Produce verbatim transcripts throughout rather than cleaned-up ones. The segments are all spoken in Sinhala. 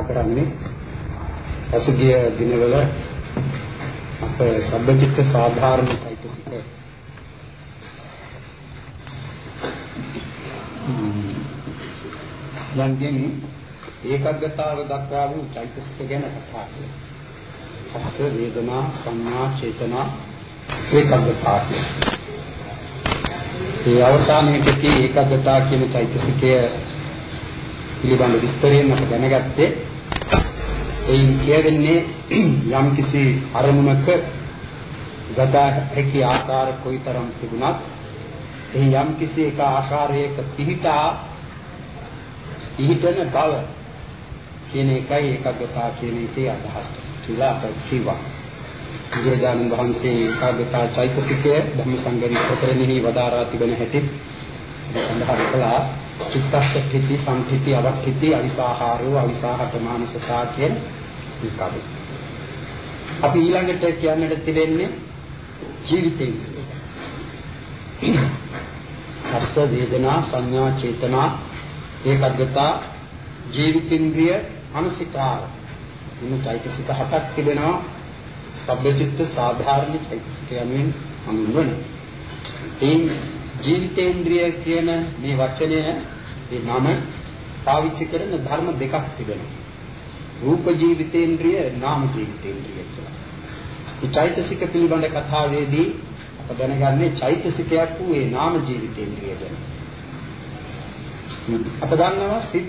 කරන්නේ පසුගිය දිනවල අප සබ්බචිත්ත සාධාරණ චෛතසික යන්ගෙන් ඒකග්ගතාව දක්වා වූ චෛතසික ගැන කතා කළා. හස්ස වේදනා සංඥා චේතනා ඒකග්ගතාව. ඒ අවසානයේදී ඒකග්ගතාව කියන චෛතසිකය පිළිබඳ විස්තරයෙන් අප දැනගත්තේ එයින් කියවෙන්නේ යම් කිසි අරමුණක ගත හැකි ආකාර කොයිතරම් තිබුණත් එහි යම් කිසි එක ආකාරයක පිහිටා පිහිටන බව කියන එකයි ඒකග්ගතාව කියන එකේ අදහස කියලා අප කිව්වා. බුදුරජාණන් වහන්සේ ඒකග්ගතාව චෛතසිකය ධම්මසංගරි ප්‍රකරණෙහි වදාරා තිබෙන හැටි සඳහන් කළා. චිත්තස්සඨිති සම්ඨිති අවක්ඛිති අවිසාහාරෝ අවිසාහත මානසතා කියන විකාරය. අපි ඊළඟට කියන්නට තිබෙන්නේ ජීවිතේ. හස්ස වේදනා සංඥා චේතනා ඒකග්ගතා ජීවිතින්ද්‍රිය අනුසිකාර මේ චෛතසික හතක් තිබෙනවා. සබ්බචිත්ත සාධාරණ චෛතසික යනුවෙන් හඳුන්වනවා. ඒ ජීවිතේන්ද්‍රිය කියන මේ වචනය මේ නම පාවිච්චි කරන ධර්ම දෙකක් තිබෙනවා. රූප ජීවිතේන්ද්‍රිය නාම ජීවිතේන්ද්‍රිය කියලා. මේ චෛතසික පිළිබඳ කතාවේදී අප දැනගන්නේ චෛතසිකයක් වූ ඒ නාම ජීවිතේන්ද්‍රිය ගැන. අප දන්නවා සිත්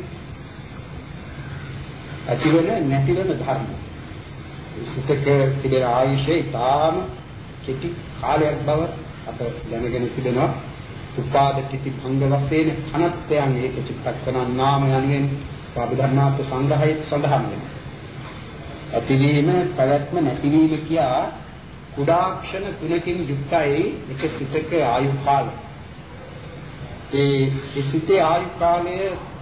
ඇතිවෙන නැතිවෙන ධර්ම. සිතක තිබෙන ආයුෂය ඊටාම කෙටි කාලයක් බව අප දැනගෙන තිබෙනවා. උපාද තිති භංග වශයෙන් අනත්යන් ඒක චිත්තක්ෂණ නාම යනුවෙන් අභිධර්මාර්ථ සංග්‍රහයේ සඳහන් වෙනවා. ඇතිවීම පැවැත්ම නැතිවීම කියා කුඩාක්ෂණ තුනකින් යුක්තයි එක සිතක ආයු කාලය. ඒ සිතේ ආයු කාලය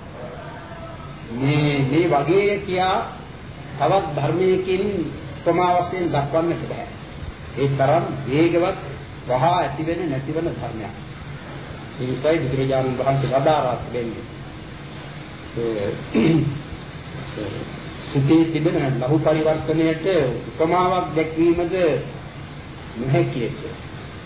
මේ මේ වගේ කියා තවත් ධර්මයකින් උපමා වශයෙන් දක්වන්නට බෑ. ඒ තරම් වේගවත් වහා ඇතිවෙන නැතිවෙන ධර්මයක්. ඒ නිසායි බුදුරජාණන් වහන්සේ වදාරා තිබෙන්නේ සිතේ තිබෙන ලහු පරිවර්තනයට උපමාවක් දැක්වීමද නොහැකිය කියලා.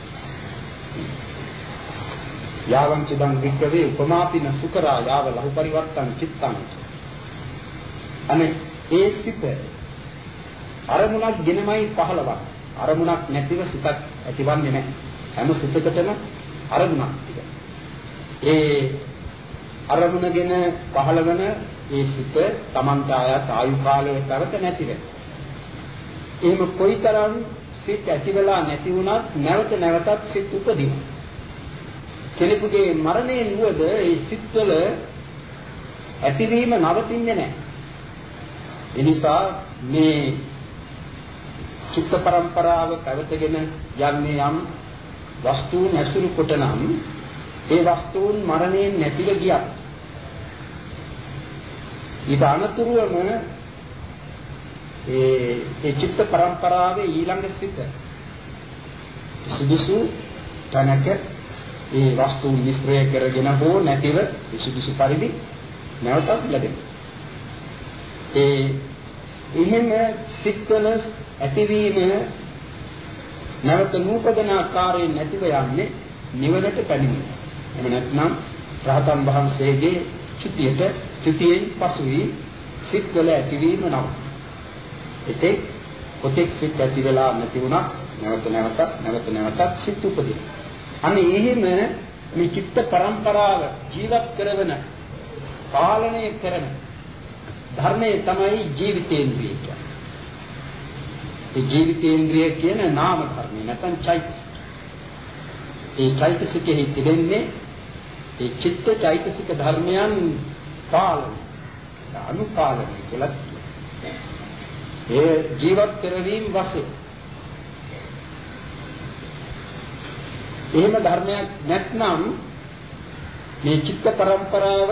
යාවං චිදං වික්කවේ උපමාපින සුකරා යාව ලහු පරිවර්තන චිත්තං. අනේ ඒ සිත අරමුණක් ගෙනමයි පහළවක්. අරමුණක් නැතිව සිතක් ඇතිවන්නේ නැහැ. හැම සිතකටම අරමුණක් තිබෙනවා. ඒ අරමුණගෙන පහළවන ඒ සිත Tamanta ආයත ආයු කාලයේ තරක නැති වෙනවා. එහෙම කොයිතරම් සිත ඇති වෙලා නැති වුණත් නැවත නැවතත් සිත් උපදිනවා. කෙනෙකුගේ මරණයෙන් වුවද ඒ සිත්වල ඇතිවීම නවතින්නේ නැහැ. ඒ නිසා මේ චිත්ත පරම්පරාව පැවතගෙන යන්නේ යම් වස්තුන් ඇසුරු කොට නම් ඒ වස්තුන් මරණයෙන් නැතිව ගියා. ඊට අනතුරුවම ඒ ඒ චිත්ත පරම්පරාවේ ඊළඟ සිත සුදුසු තැනක ඒ වස්තුන් මිශ්‍රය කරගෙන හෝ නැතිව සුදුසු පරිදි නැවතත් ලැබෙනවා. ඒ එහෙම සිත්වල ඇතිවීම නැවත නූපදන ආකාරයෙන් නැතිව යන්නේ නිවනට පැමිණෙනවා. එහෙම නැත්නම් රහතන් වහන්සේගේ චුතියට චුතියෙන් පසුයි සිත්වල ඇතිවීම නම්. ඒකේ කොටෙක් සිත් ඇති වෙලා නැති වුණා නැවත නැවත නැවත නැවතත් සිත් උපදින. අනේ එහෙම මේ චිත්ත පරම්පරාව ජීවත් කරන පාලනය කරන ධර්මයේ තමයි ජීවිතේන්ද්‍රිය කියන්නේ. ඒ ජීවිතේන්ද්‍රිය කියන නාම ධර්මය නැත්නම් චෛතසික. ඒ චෛතසිකෙහි තිබෙන්නේ ඒ චිත්ත චෛතසික ධර්මයන් පාලනය අනුපාලනය කියලා කියනවා. ඒ ජීවත් කරවීම වශයෙන් එහෙම ධර්මයක් නැත්නම් මේ චිත්ත පරම්පරාව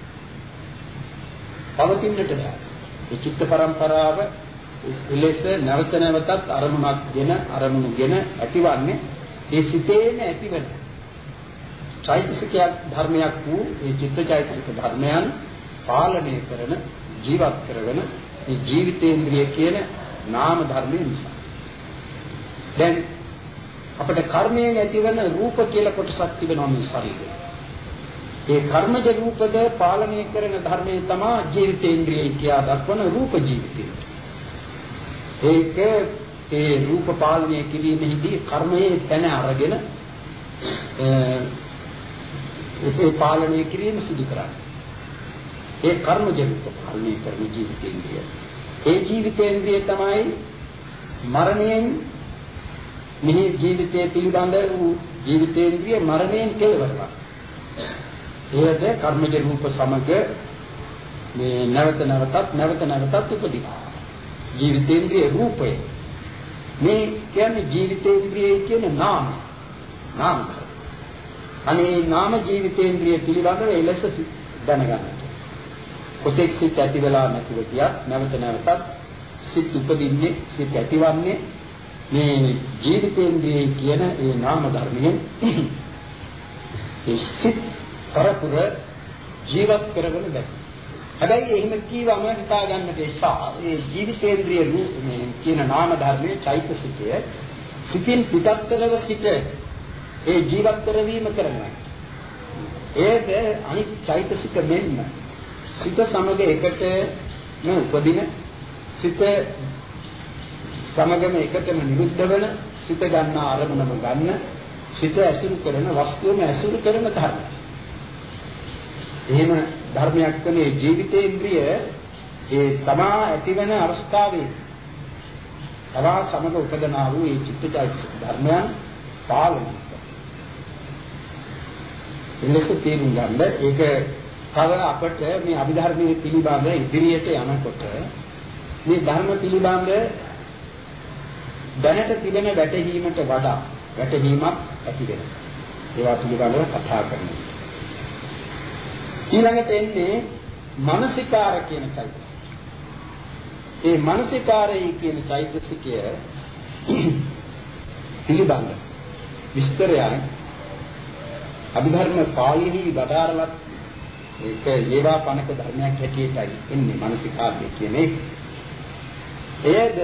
පවතින්නට බෑ. මේ චිත්ත පරම්පරාව එලෙස නැවත නැවතත් අරමුණක්ගෙන අරමුණුගෙන ඇතිවන්නේ ඒ සිතේම ඇතිවෙන චෛතසිකයක් ධර්මයක් වූ ඒ චිත්ත චෛතසික ධර්මයන් පාලනය කරන ජීවත් කරන මේ ජීවිතේන්ද්‍රිය කියන නාම ධර්මයේ නිසා. දැන් අපිට කර්මයෙන් ඇතිවන රූප කියලා කොටසක් තිබෙනවා මේ ශරීරේ. ඒ කර්මජ රූපද පාලනය කරන ධර්මයේ තමයි ජීවිතේන්ද්‍රියයි කියලා දක්වන රූප ජීවිතය. ඒක ඒ රූප පාලනය කිරීමේදී කර්මයේ තැන අරගෙන ඒ පාලනය කිරීම සිදු කරන්නේ. ඒ කර්මජ රූප පාලනය කරන ජීවිතේන්ද්‍රිය. ඒ ජීවිතේන්ද්‍රිය තමයි මරණයෙන් මෙහි ජීවිතයේ පිළිබඳ වූ ජීවිතේන්ද්‍රිය මරණයෙන් කෙලවරක්. ඒද කර්මජ රූප සමග මේ නැවත නැවතත් නැවත නැවතත් උපදිනවා. ජීවිතේන්ද්‍රිය රූපය. මේ කියන්නේ ජීවිතේන්ද්‍රියයි කියන නාම. නාම. අනේ නාම ජීවිතේන්ද්‍රිය පිළිබඳව එලෙස දැනගන්න. කොතෙක් සිත් ඇති වෙලා නැතිව ගියත් නැවත නැවතත් සිත් උපදින්නේ සිත් ඇතිවන්නේ මේ ජීවිතේන්ද්‍රියයි කියන ඒ නාම ධර්මයෙන් ඒ සිත් කරපුර ජීවත් කරගෙන බැහැ. හැබැයි එහෙම කීවම හිතා ගන්නට එපා. ඒ ජීවිතේන්ද්‍රිය රූප මේ කියන නාම ධර්මයේ චෛතසිකය සිතින් පිටත්තරව සිට ඒ ජීවත් කරවීම කරනවා. ඒක අනිත් චෛතසික මෙන්න සිත සමග එකට උපදින සිත සමගම එකටම නිරුද්ධ වෙන සිත ගන්න අරමුණම ගන්න සිත ඇසුරු කරන වස්තුවම ඇසුරු කරන ධර්ම. එහෙම ධර්මයක් කනේ ජීවිතේන්ද්‍රිය ඒ තමා ඇතිවන අවස්ථාවේ තමා සමග උපදනා වූ ඒ චිත්තචෛතසික ධර්මයන් පාලනය කරනවා. එලෙස තේරුම් ගන්න ඒක තව අපට මේ අභිධර්මයේ පිළිබඳ ඉදිරියට යනකොට මේ ධර්ම පිළිබඳ දැනට තිබෙන වැටහීමට වඩා වැටහීමක් ඇති වෙනවා. ඒවා පිළිබඳව කතා කරනවා. ඊළඟට එන්නේ මානසිකාර කියන චෛතසිකය. ඒ මානසිකාරය කියන චෛතසිකය පිළිබඳ විස්තරයන් අභිධර්ම පාළියෙහි වදාරලත් ඒක ඒවා පණක ධර්මයක් හැටියටයි එන්නේ මානසිකාර්ය කියන එක. එයද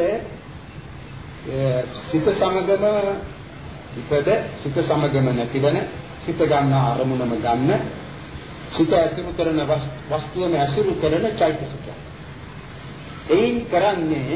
සිත සමගම ඉපද සිත සමගම නැතිවන සිත ගන්න අරමුණම ගන්න සිත ඇසුරු කරන වස්තුවම ඇසුරු කරන චෛතසිකය. එයින් කරන්නේ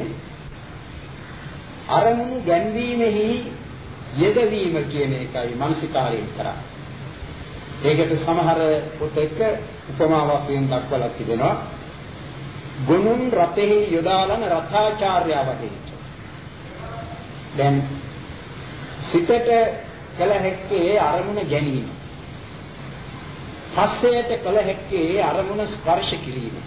අරමුණු ගැන්වීමෙහි යෙදවීම කියන එකයි මානසිකාරයෙන් කරන්නේ. ඒකට සමහර පොතක උපමා වශයෙන් දක්වලා තිබෙනවා. ගුණුන් රතෙහි යොදාලන රථාචාර්යවදෙට. දැන් සිතට කල හැක්කේ අරමුණ ගැනීම. හස්සයට කල හැක්කේ අරමුණ ස්පර්ශ කිරීම.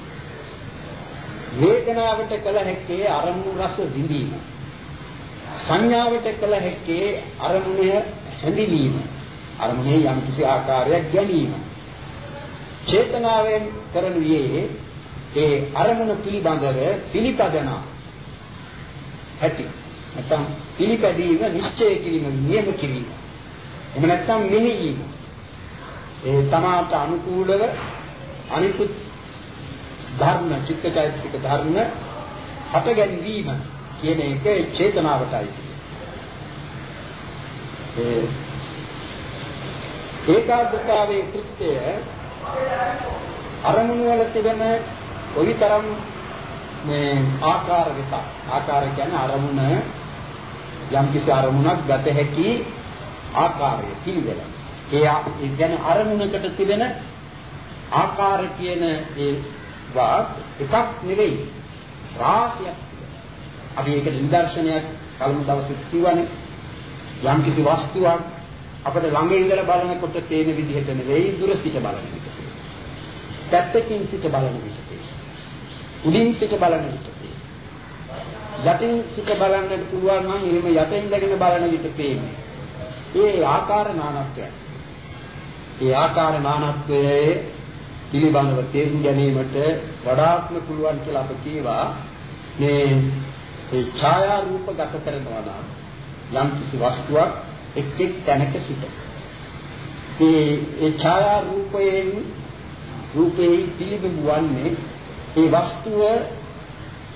වේදනාවට කල හැක්කේ අරමුණු රස විඳීම. සංඥාවට කල හැක්කේ අරමුණ හැඳිනීම. අරමුණේ යම් කිසි ආකාරයක් ගැනීම. චේතනාවෙන් කරනුයේ ඒ අරමුණ පිළිබඳව පිළිපදන ඇති. නැත්නම් පිළිපැදීම නිශ්චය කිරීම නියම කිරීම. එහෙම නැත්නම් මෙහෙයීම. ඒ තමාට අනුකූලව අනිකුත් ධර්ම චිත්තචෛතසික ධර්ම හටගැන්වීම කියන එක චේතනාවටයි. ඒ ඒකාග්‍රතාවයේ කෘත්‍යය අරමුණු වල තිබෙන කොයිතරම් මේ ආකාර විත ආකාර කියන්නේ අරමුණ යම් කිසි අරමුණක් ගත හැකි ආකාරය පිළිවෙල. ඒ ඒ කියන්නේ අරමුණකට තිබෙන ආකාර කියන ඒ වාක් එකක් නෙවෙයි රාශියක්. අපි ඒකට නිදර්ශනයක් කලින් දවසේ කිව්වනේ යම් කිසි වස්තුවක් අපිට ළඟ ඉඳලා බලනකොට තේන විදිහට නෙවෙයි දුර සිට බලන විදිහට. පැත්තකින් සිට බලන විදිහට. උඩින් සිට බලන විදිහට. යටින් සිට බලන්නට පුළුවන් නම් එහෙම යටින් ඉඳගෙන බලන විදිහට තේන්නේ. ඒ ආකාර නානත්වය. ඒ ආකාර නානත්වයේ පිළිබඳව තේරුම් ගැනීමට වඩාත්ම පුළුවන් කියලා අප කියවා මේ ඒ ඡායා රූප ගත කරනවා නම් යම් කිසි වස්තුවක් එක් එක් තැනක සිට. ඒ ඒ ඡායා රූපයෙන් රූපේ පිළිබිඹු වන්නේ ඒ වස්තුව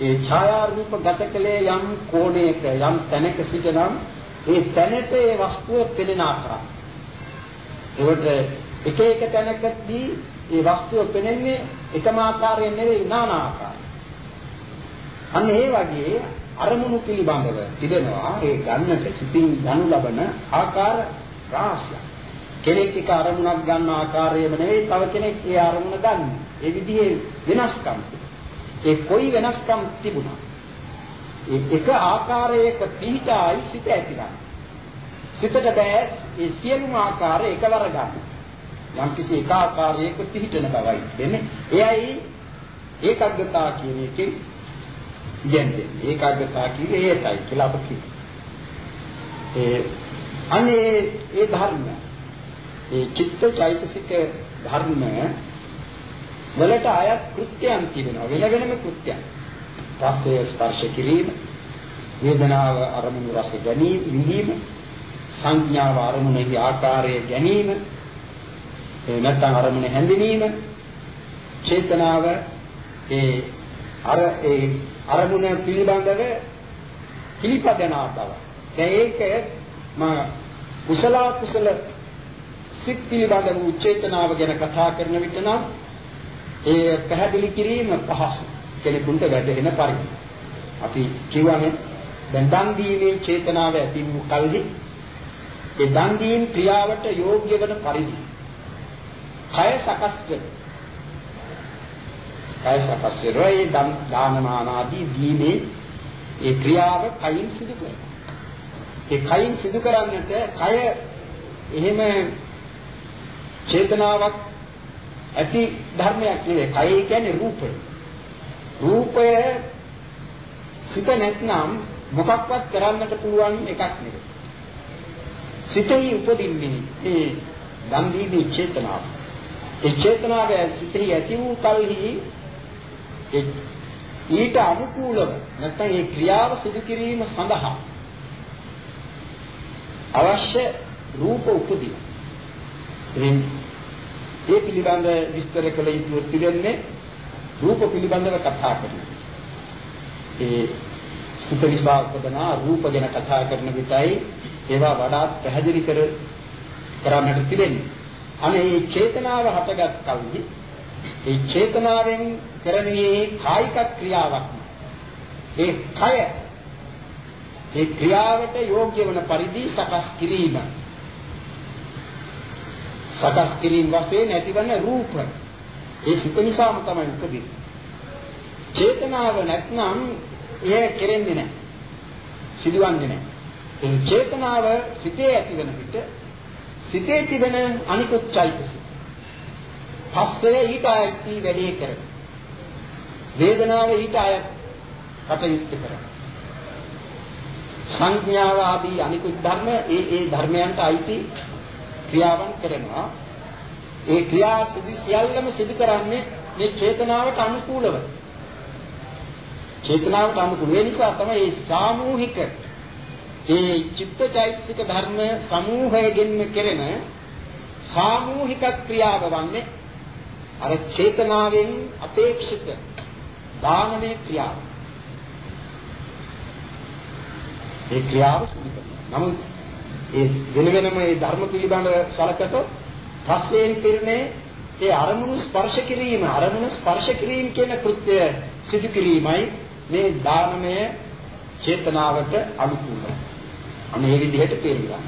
ඒ ඡායා රූප ගත කලේ යම් කෝණයක යම් තැනක සිටනම් ඒ තැනට ඒ වස්තුව පෙනෙන ආකාරය. ඒකට එක එක තැනකදී ඒ වස්තුව පෙනෙන්නේ එකම ආකාරයෙන් නෙවෙයි নানা ආකාරයෙන්. අන්න ඒ වගේ අරමුණු පිළිබඳව තිබෙනවා ඒ ගන්නට සිතින් ගනු ලබන ආකාර රාශියක්. කෙනෙක් එක අරමුණක් ගන්න ආකාරයම නෙවෙයි තව කෙනෙක් ඒ අරමුණ ගන්න. ඒ විදිහේ වෙනස්කම්. ඒ කොයි වෙනස්කම් තිබුණා. ඒ එක ආකාරයක පිහිටායි සිත ඇතිවන්නේ. සිතට බෑ ඒ සියලුම ආකාර එකවර ගන්න. යම් කිසි එක ආකාරයක පිහිටන බවයි දෙන්නේ. එයයි ඒකග්ගතා කියන එකෙන් කියන්නේ. ඒකග්ගතා කියන්නේ ඒකයි කියලා අප කියනවා. ඒ අනේ ඒ ධර්ම ඒ චිත්ත චෛතසික ධර්ම වලට අයත් කෘත්‍යයන් තිබෙනවා. වෙන වෙනම කෘත්‍යයන්. රසය ස්පර්ශ කිරීම, වේදනාව අරමුණු රස ගැනීම, විඳීම, සංඥාව අරමුණෙහි ආකාරය ගැනීම, නැත්නම් අරමුණ හැඳිනීම, චේතනාව ඒ අර ඒ අරමුණ පිළිබඳව පිළිපදනා බව. දැන් ඒක මා කුසල කුසල සිත් පිළිබඳව චේතනාව ගැන කතා කරන විට නම් ඒ පැහැදිලි කිරීම පහසු කෙනෙකුට වැටහෙන පරිදි. අපි කියවනේ දැන් දන් දීමේ චේතනාව ඇති වූ කල්හි ඒ දන් දීම් ක්‍රියාවට යෝග්‍ය වන පරිදි කය සකස් කර. කය සකස් කරේ දන් දානමාන ආදී දීමේ ඒ ක්‍රියාව කයින් සිදු කරනවා. ඒ කයින් සිදු කරන්නට කය එහෙම චේතනාවක් ඇති ධර්මයක් නෙවෙයි. කය කියන්නේ රූපය. රූපය සිත නැත්නම් මොකක්වත් කරන්නට පුළුවන් එකක් නෙවෙයි. සිතෙහි උපදින්නේ ඒ දන් දීමේ චේතනාව. ඒ චේතනාව සිතෙහි ඇති වූ කල්හි ඒ ඊට අනුකූලව නැත්නම් ඒ ක්‍රියාව සිදු කිරීම සඳහා අවශ්‍ය රූප උපදින. ඒ පිළිබඳ විස්තර කළ යුතු පිළිෙන්නේ රූප පිළිබඳව කතා කරනවා. ඒ සුත විසා උපදනා රූප ගැන කතා කරන විටයි ඒවා වඩාත් පැහැදිලි කර කරන්නට තිබෙන්නේ. අනේ මේ චේතනාව හටගත් කල්හි ඒ චේතනාවෙන් කරන්නේ කායික ක්‍රියාවක්. ඒ කය ඒ ක්‍රියාවට යෝග්‍ය වන පරිදි සකස් කිරීම. සකස් කිරීම වශයෙන් ඇතිවන රූප. ඒ සිත නිසාම තමයි උපදින්නේ. චේතනාව නැත්නම් එය කෙරෙන්නේ නැහැ. සිදුවන්නේ නැහැ. ඒ චේතනාව සිතේ ඇතිවන විට සිතේ තිබෙන අනිකුත් චෛතසික පස්සේ ඊට ඇති වැඩේ කරන. වේදනාව ඊට අය කටයුතු කරන. සංඥාව ආදී අනිකුත් ධර්ම ඒ ඒ ධර්මයන්ට අයිති ක්‍රියාවන් කරනවා. ඒ ක්‍රියා සිදු සියල්ලම සිදු කරන්නේ මේ චේතනාවට අනුකූලව. චේතනාවට අනුකූල ඒ නිසා තමයි මේ සාමූහික ඒ චිත්තචෛතසික ධර්ම සමූහයෙන් කෙරෙන සාමූහික ක්‍රියාව වන්නේ අර චේතනාවෙන් අපේක්ෂිත දානමය ක්‍රියාව. ඒ ක්‍රියාව සිදු කරනවා. නමුත් ඒ වෙන වෙනම ඒ ධර්ම පිළිබඳ සලකතොත් පස්යෙන් පිරනේ ඒ අරමුණු ස්පර්ශ කිරීම අරමුණු ස්පර්ශ කිරීම කියන කෘත්‍ය සිදු කිරීමයි මේ දානමය චේතනාවට අනුකූලයි. අනේ මේ විදිහට තේරුම් ගන්න.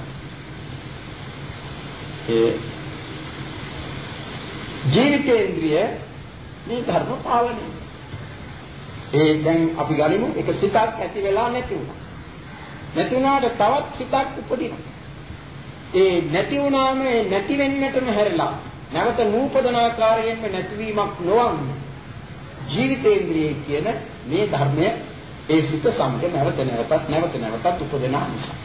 ඒ ජීවිතේන්ද්‍රිය මේ ධර්ම පාලනය. ඒ දැන් අපි ගනිමු එක සිතක් ඇති වෙලා නැති වුණා. නැති වුණාට තවත් සිතක් උපදිනවා. ඒ නැති වුණාම නැති වෙන්නටම හැරලා නැවත නූපදන ආකාරයෙන්ම නැතිවීමක් නොවන්න ජීවිතේන්ද්‍රිය කියන මේ ධර්මය ඒ සිත සමග නැවත නැවතත් නැවත නැවතත් උපදන නිසා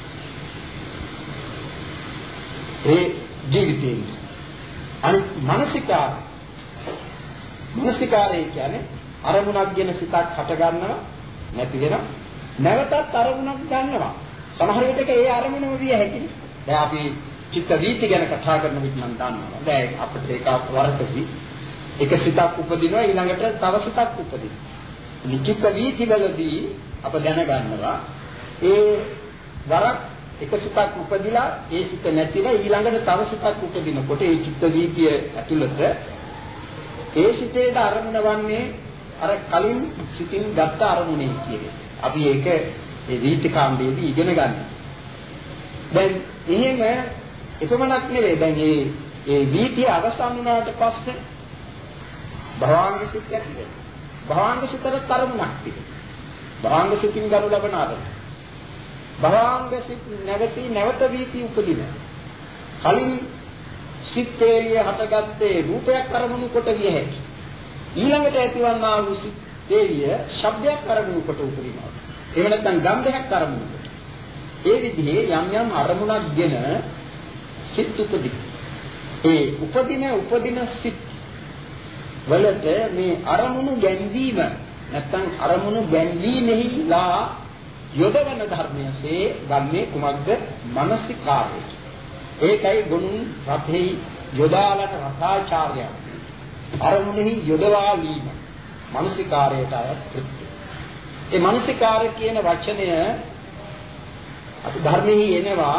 ඒ ජීවිතේන්ද්‍රිය අනිත් මානසිකාර මානසිකාරය කියන්නේ අරමුණක් ගැන සිතක් හට ගන්නවා නැති වෙනවා නැවතත් අරමුණක් ගන්නවා සමහර විටක ඒ අරමුණම විය හැකියි. දැන් අපි චිත්ත වීති ගැන කතා කරන විට නම් දන්නවා. දැන් අපිට ඒක වරකදී එක සිතක් උපදිනවා ඊළඟට තව සිතක් උපදිනවා. චිත්ත වීතිවලදී අප දැනගන්නවා ඒ වරක් එක සිතක් උපදිලා ඒ සිත නැතිලා ඊළඟට තව සිතක් උපදිනකොට ඒ චිත්ත වීතිය ඇතුළත ඒ සිතේට අරමුණ වන්නේ අර කලින් සිතින් ගත්ත අරමුණේ කියන්නේ. අපි ඒක ඒ වීතිකාණ්ඩයේදී ඉගෙන ගන්නවා. දැන් එහෙම එපමණක් නෙවෙයි දැන් මේ ඒ වීතිය අවසන් වුණාට පස්සේ භවංග සිත් ඇතිද? භවංග සිතට තරමුණක් තිබෙනවා. භවංග සිතින් ගනු ලබන අරමුණ. භවංග සිත් නැවතී නැවත වීතිය උපදිනවා. කලින් සිත්තේලිය හටගත්තේ රූපයක් අරමුණු කොට විය හැකියි. ඊළඟට ඇතිවන්නා වූ සිත්තේලිය ශබ්දයක් අරමුණු කොට උපදිනවා. එහෙම නැත්නම් ගන්ධයක් අරමුණු කොට. ඒ විදිහේ යම් යම් අරමුණක්ගෙන සිත් උපදින. ඒ උපදින උපදින සිත් වලට මේ අරමුණු ගැන්වීම නැත්නම් අරමුණු ගැන්වීමෙහිලා යොදවන ධර්මයසේ ගන්නේ කුමක්ද? මනසිකාරය. ඒකයි ගුණ රතෙහි යොදාලන රතාචාර්යය. අරමුණෙහි යොදවා වීම මනසිකාරයට අයත් කෘත්‍යය. ඒ මනසිකාරය කියන වචනය අපි ධර්මෙහි එනවා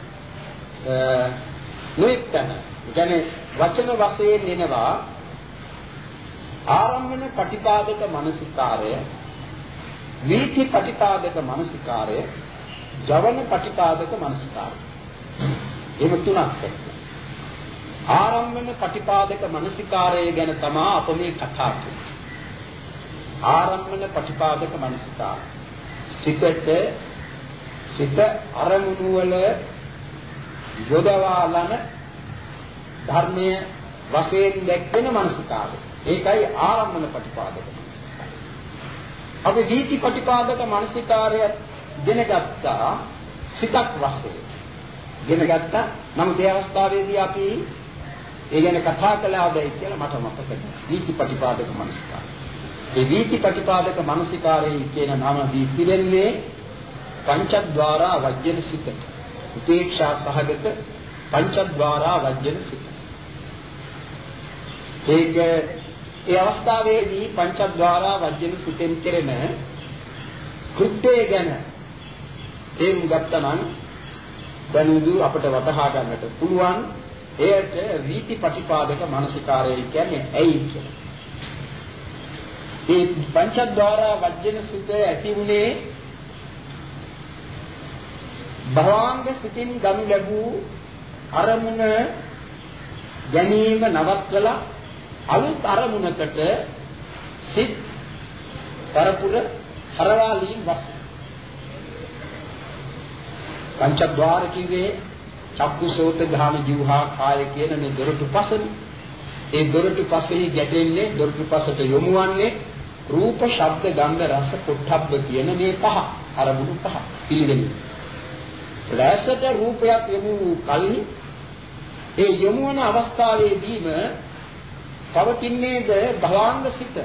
නොඑක්තන. කියන්නේ වචන වශයෙන් එනවා ආරම්භන පටිපාදක මනසිකාරය, වීති පටිපාදක මනසිකාරය, ජවන පටිපාදක මනසිකාරය. එහෙම තුනක් තියෙනවා. ආරම්භන පටිපාදක මනසිකාරය ගැන තමයි අප මේ කතා කරන්නේ. ආරම්භන පටිපාදක මනසිකාරය. සිතට සිත අරමුණු වල යොදවාලන ධර්මයේ වශයෙන් දැක්වෙන මනසිකාරය. ඒකයි ආරම්භන පටිපාදක. අපි වීති පටිපාදක මනසිකාරය ගෙනගත්තා සිතක් වශයෙන්. ගෙනගත්තා. නමුත් ඒ අවස්ථාවේදී අපි ඒ ගැන කතා කළාදයි කියලා මට මතකයි. වීති පටිපාදක මනසිකාරය. ඒ වීති පටිපාදක මනසිකාරය කියන නම දී පිළිෙන්නේ පංචද්වාරා වජ්ජන සිත. උපේක්ෂා සහගත පංචද්වාරා වජ්ජන සිත. ඒක ඒ අවස්ථාවේදී පංචද්වාරා වජ්ජන සිතෙන් කෙරෙන කෘත්‍යය ගැන තේරුම් ගත්තනම් දැනුදු අපට වටහා ගන්නට පුළුවන්. එයට වීති පටිපාදක මානසිකාරය කියන්නේ ඇයි කියලා. මේ පංචද්වාරා වජ්ජන සිත ඇති වුණේ භවංග සිතින් ගනු ලැබූ අරමුණ ගැනීම නවත්වලා අලුත් අරමුණකට සිත් පරපුර හරවාලීම් වශයෙන් පංචද්වාර කිවේ චක්කු සෝත ධාම જીවහා කාය කියන මේ දොරටු පසනේ. ඒ දොරටු පසෙහි ගැටෙන්නේ දොරටු පසට යොමුවන්නේ රූප, ශබ්ද, ගන්ධ, රස, පොට්ටබ්බ කියන මේ පහ අරමුණු පහ පිළිගන්නේ. රසට රූපයක් යොමු කලින් ඒ යොමුවන අවස්ථාවේදීම පවතින්නේද භවංග සිත.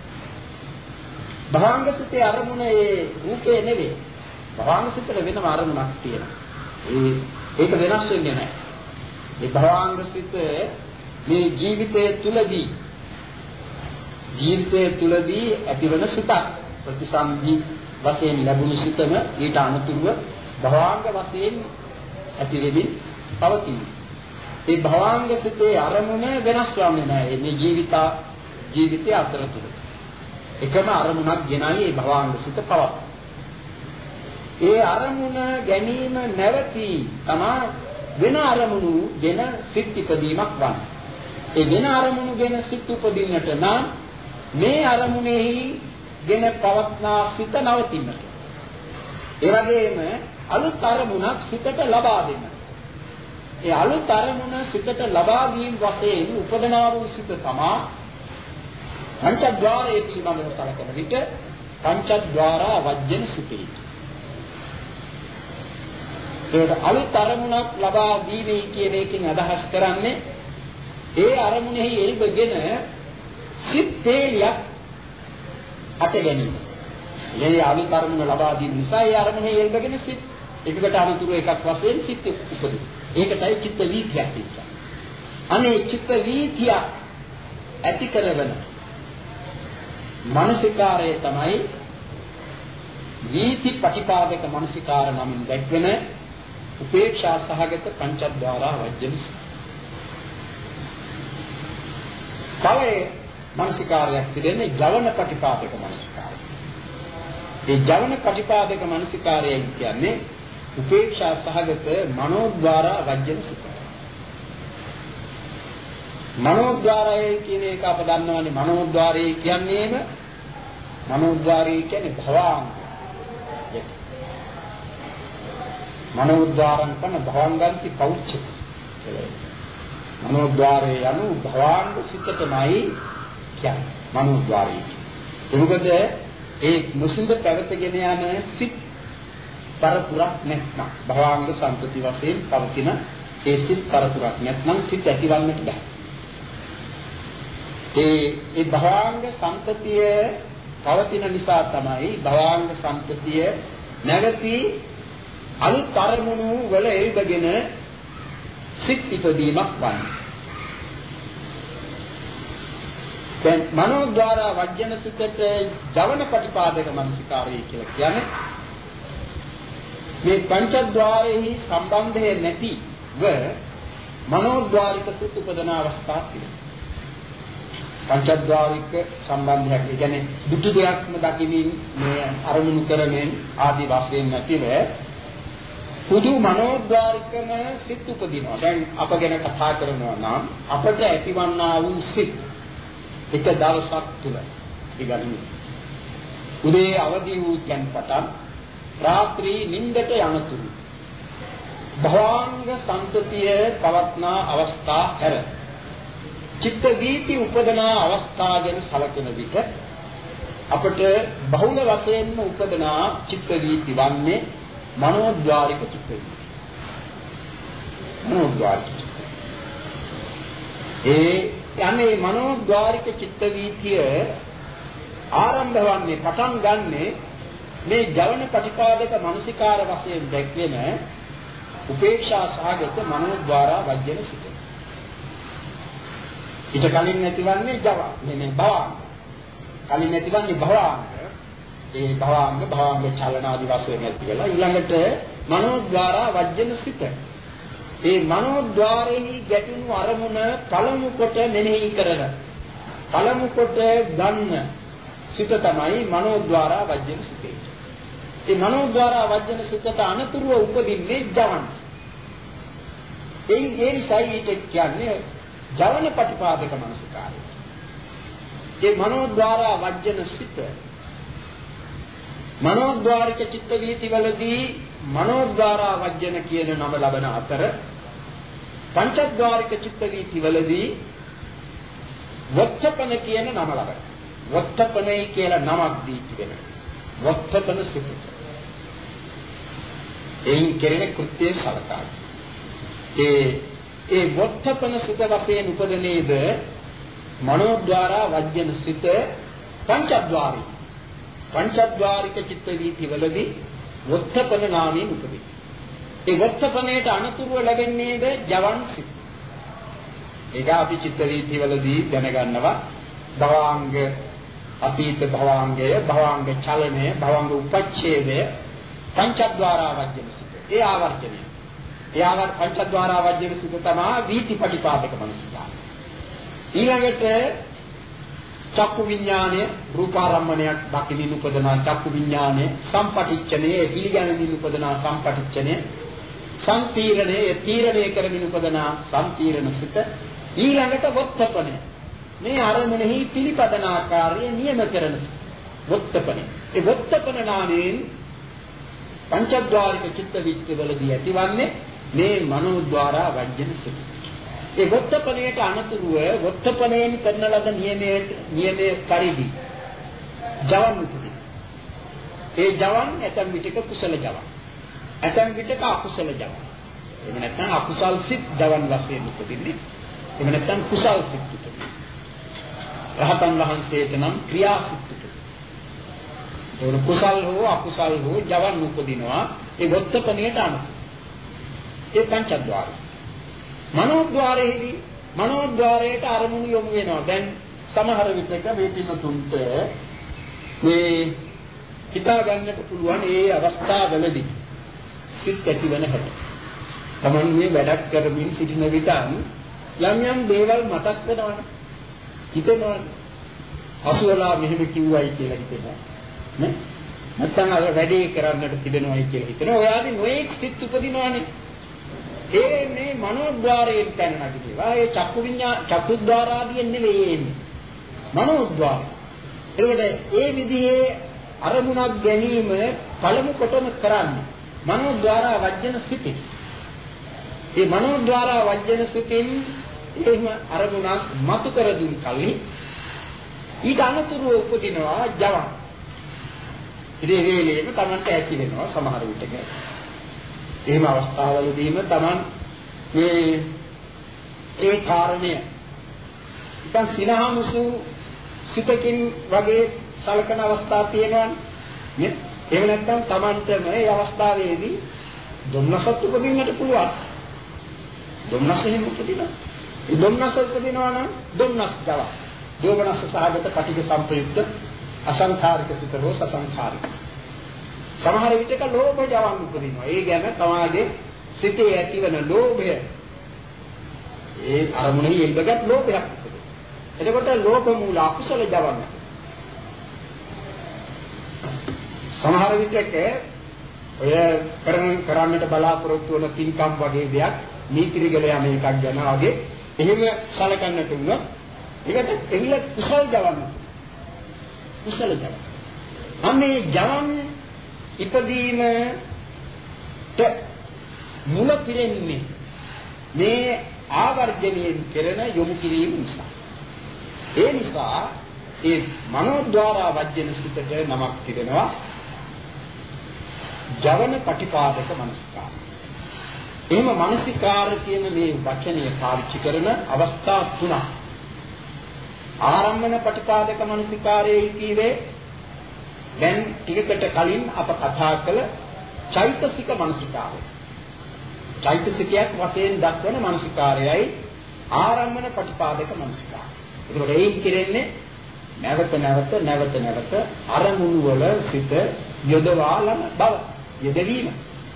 භවංග සිතේ අරමුණ ඒ රූපේ නෙවෙයි. භවංග සිතේ වෙනම අරමුණක් තියෙනවා. ඒ ඒක වෙනස් වෙන්නේ නැහැ. මේ භවංග සිත මේ ජීවිතයේ තුලදී ජීවිතයේ තුලදී ඇතිවන සිතක්. ප්‍රතිසන්දි වශයෙන් ලැබුණු සිතම ඊට අනුතුරුව භවංග වශයෙන් ඇති වෙමින් පවතිනවා. ඒ භවංග සිතේ අරමුණ වෙනස් වන්නේ නැහැ. මේ ජීවිත ජීවිතය අතරතුර එකම අරමුණක් ගෙනයි ඒ භවංග සිත පවතින. ඒ අරමුණ ගැනීම නැවති තමා වෙන අරමුණු ගෙන සිත් ඉදීමක් වන්නේ. ඒ වෙන අරමුණු ගෙන සිත් උපදින්නට නම් මේ අරමුණෙහි ගෙන පවත්නා සිත නවතින්නට. ඒ වගේම අලුත් අරමුණක් සිතට ලබා දෙන්න. ඒ අලුත් අරමුණ සිතට ලබා දීම වශයෙන් උපදනා වූ සිත තමා පංචද්වාරයේ පිළිබඳව සැලකෙන විට පංචද්වාරා වජ්ජන සිතේ. ඒක අලුත් අරමුණක් ලබා දීමේ කියන එකෙන් අදහස් කරන්නේ ඒ අරමුණෙහි එල්බගෙන සිත් තේලියක් අට ගැනීම. මේ අලුත් අරමුණ ලබා දීම නිසා ඒ අරමුණෙහි එල්බගෙන සිත් එකකට අනුතුරු එකක් වශයෙන් සිත් උපදින. ඒකටයි චිත්ත වීතියක් කියන්නේ. අනේ චිත්ත වීතිය ඇති කරවන මානසිකාරය තමයි වීති ප්‍රතිපාදක මානසිකාර නමින් දැක්වෙන උපේක්ෂා සහගත පංචද්වාරා වජ්ජන සිත. තව මානසිකාරයක් තිබෙන්නේ ජවන ප්‍රතිපාදක මානසිකාරය. ඒ ජවන ප්‍රතිපාදක මානසිකාරය කියන්නේ උපේක්ෂා සහගත මනෝද්වාරා වජ්ජන සිත. මනෝද්වාරය කියන එක අප දන්නවනේ. මනෝද්වාරය කියන්නේම මනෝද්වාරය කියන්නේ භවාංග. මනෝද්වාරං කන භවංගන්ති පෞච්චති. මනෝද්වාරය යනු භවාංග සිතටමයි කියන්නේ. මනෝද්වාරය. එතකොට ඒ මුසින්ද පැවතගෙන යන සිත් පරපුරක් නැත්නම් භවාංග සම්පති වශයෙන් පවතින ඒ සිත් පරපුරක් නැත්නම් සිත් ඇතිවන්නට බෑ. ඒ ඒ භවාංග සම්පතිය පවතින නිසා තමයි භවාංග සම්පතිය නැගති අලුත් අරමුණු වල එල්බගෙන සිත් ඉදීමක් වන්නේ. දැන් මනෝද්වාරා වජ්ජන සිතට ජවන ප්‍රතිපාදක මනසිකාරය කියලා කියන්නේ මේ පංචද්වාරෙහි සම්බන්ධය නැතිව මනෝද්වාරික සිත් උපදන අවස්ථාවක් තිබෙනවා. පංචද්වාරික සම්බන්ධයක්. ඒ කියන්නේ දුටු දෙයක්ම දකිමින් මේ අරමුණු කරමින් ආදී වශයෙන් නැතිව පුදු මනෝද්වාරිකම සිත් උපදිනවා. දැන් අප ගැන කතා කරනවා නම් අපට ඇතිවන්නා වූ සිත් එක දවසක් තුල ඉගන්නේ. උදේ අවදි වූ තැන් පටන් රාත්‍රී නිින්දට යනතුරු භවාංග සම්පතිය පවත්නා අවස්ථා හැර චිත්ත වීති උපදනා අවස්ථා ගැන සැලකෙන විට අපට බහුල වශයෙන්ම උපදනා චිත්ත වීති වන්නේ මනෝද්වාරික චිත්ත වීති. මනෝද්වාරික. ඒ යන්නේ මනෝද්වාරික චිත්ත වීතිය ආරම්භ වන්නේ පටන් ගන්නේ මේ ජවන ප්‍රතිපාදක මානසිකාර වශයෙන් දැක්වෙන උපේක්ෂා සහගත මනෝද්වාරා වජ්ජන සිත. ඊට කලින් නැතිවන්නේ ජව නෙමෙයි භවාංග. කලින් නැතිවන්නේ භවාංග. ඒ භවාංග භවාංග චලන ආදි වශයෙන් නැති වෙලා ඊළඟට මනෝද්වාරා වජ්ජන සිත. ඒ මනෝද්වාරෙහි ගැටුණු අරමුණ පළමු කොට මෙනෙහි කරන පළමු කොට ගන්න සිත තමයි මනෝද්වාරා වජ්ජන සිතේ. ඒ මනෝද්වාරා වජ්ජන සිතට අනතුරුව උපදින්නේ ජවන්. ඒ ඒ සයිට කියන්නේ ජවන ප්‍රතිපාදක මනසිකාරය. ඒ මනෝද්වාරා වජ්ජන සිත මනෝද්වාරික චිත්ත වීති වලදී මනෝද්වාරා වජ්ජන කියන නම ලබන අතර පංචද්වාරික චිත්ත වීති වලදී වත්තපන කියන නම ලබනවා. වත්තපනයි කියලා නමක් දී තිබෙනවා. වත්තපන සිත. එයින් කෙරෙන කෘත්‍යය සලකා. ඒ ඒ වත්තපන සිත වශයෙන් උපදනේද මනෝද්වාරා වජ්ජන සිත පංචද්වාරික පංචද්වාරික චිත්ත වීති වලදී වත්තපන නාමයෙන් උපදින. ඒ වත්තපනයට අනුතුරුව ලැබෙන්නේද ජවන් සිත. ඒක අපි චිත්ත වීති වලදී දැනගන්නවා. භවාංග අතීත භවාංගය, භවාංග චලනය, භවාංග උපච්ඡේදය පංචද්වාරා වජ්ජන සිත. ඒ ආවර්ජනය. ඒ ආවර් පංචද්වාරා වජ්ජන සිත තමයි වීති ප්‍රතිපාදක මනසිකාරය. ඊළඟට චක්කු විඥානය රූපාරම්මණයක් දකින්න උපදනා චක්කු විඥානය සම්පටිච්ඡනේ පිළිගැනීම උපදනා සම්පටිච්ඡනේ සම්පීරණය තීරණය කරමින් උපදනා සම්පීරණ සිත. ඊළඟට වත්තපනය මේ අරමුණෙහි පිළිපදන ආකාරය නියම කරන වත්තපනය. ඒ වත්තපන නාමයෙන් පංචද්වාරික චිත්ත වීති වලදී ඇතිවන්නේ මේ මනෝද්වාරා වජ්ජන සිත. ඒ වත්තපනයට අනුතුරුව වත්තපනයෙන් කරන ලද නියමයේ නියමයේ පරිදි ජවන් උපදී. ඒ ජවන් ඇතම් විටක කුසල ජවන්. ඇතම් විටක අකුසල ජවන්. එහෙම නැත්නම් අකුසල් සිත් ජවන් වශයෙන් උපදින්නේ. එහෙම නැත්නම් කුසල් සිත් උපදින්නේ. රහතන් වහන්සේට නම් ක්‍රියා සිත් උපදින්නේ. ඒ කුසල් හෝ අකුසල් හෝ ජවන් උපදිනවා ඒ වත්තපනයට අනුතුරුව. ඒ පංචද්වාරය. මනෝද්වාරයේදී මනෝද්වාරයට අරමුණු යොමු වෙනවා. දැන් සමහර විටක මේ පින්නතුන්ට මේ හිතා ගන්නට පුළුවන් ඒ අවස්ථාවවලදී සිත් ඇතිවන හැටි. Taman මේ වැඩක් කරමින් සිටින විට යම් යම් දේවල් මතක් වෙනවා. හිතෙනවා. අසුවලා මෙහෙම කිව්වයි කියලා හිතෙනවා. නේ? නැත්නම් අර වැඩේ කරන්නට තිබෙනවයි කියලා හිතෙනවා. ඔයාගේ නොඑක් සිත් උපදිනවානේ. ඒ මේ මනෝද්වාරයෙන් පැන නගිනවා. ඒ චක්කු විඤ්ඤා චක්කුද්වාරාදියෙන් නෙවෙයි එන්නේ. මනෝද්වාරය. ඒකට ඒ විදිහේ අරමුණක් ගැනීම පළමු කොටම කරන්නේ මනෝද්වාරා වජ්ජන සිතින්. ඒ මනෝද්වාරා වජ්ජන සිතින් එහෙම අරමුණක් මතු කර දුන් කලින් ඊට අනතුරුව උපදිනවා ජවන්. ඉතින් ඒ වේලේම Tamanට ඇති වෙනවා සමහර විටක. එහෙම අවස්ථාවලදීම Taman මේ ඒ කාරණය ඉතින් සිනහමුසු සිතකින් වගේ සලකන අවස්ථා තියෙනවානේ. නේ? එහෙම නැත්නම් Tamanටම මේ අවස්ථාවේදී දුන්නසත් උපදින්නට පුළුවන්. දුන්නස එහෙම උපදිනවා. ඒ දුන්නස උපදිනවා නම් දුන්නස් ජව. දෝමනස් සහගත පටිඝ සම්ප්‍රයුක්ත අසංඛාරික සිත හෝ සසංඛාරික. සමහර විටක ලෝභ ජවන් උපදිනවා. ඒ ගැන තමාගේ සිතේ ඇතිවන ලෝභය ඒ අරමුණේ එල්බගත් ලෝභයක් උපදිනවා. එතකොට ලෝභ මූල අකුසල ජවන්. සමහර විටක ඔය කරන කරන්නට බලාපොරොත්තු වන පින්කම් වගේ දෙයක් නීතිරිගල යන එකක් ගැන වගේ එහෙම සලකන්නට උනොත් ඒකට එවිල කුසල ජවන්. කුසල ජවන්. අනේ ජවන් ඉදීමට මුල පිරෙන්නේ මේ ආවර්ජණයෙන් කෙරෙන යොමු කිරීම නිසා. ඒ නිසා ඒ මනෝද්වාරා වජ්ජන සිතට නමක් තිබෙනවා ජවන පටිපාදක මනසිකාර. එහෙම මනසිකාර කියන මේ වචනය පාවිච්චි කරන අවස්ථා තුනක්. ආරම්මන පටිපාදක මනසිකාරයේ කීවේ දැන් ටිකකට කලින් අප කතා කළ චෛතසික මනසිකාරය. චෛතසිකයක් වශයෙන් දක්වන මනසිකාරයයි ආරම්මන පටිපාදක මනසිකාරය. ඒකෝට ඒ කියන්නේ නැවත නැවත නැවත නැවත අරමුණු වල සිත යොදවාලන බව යදවීම.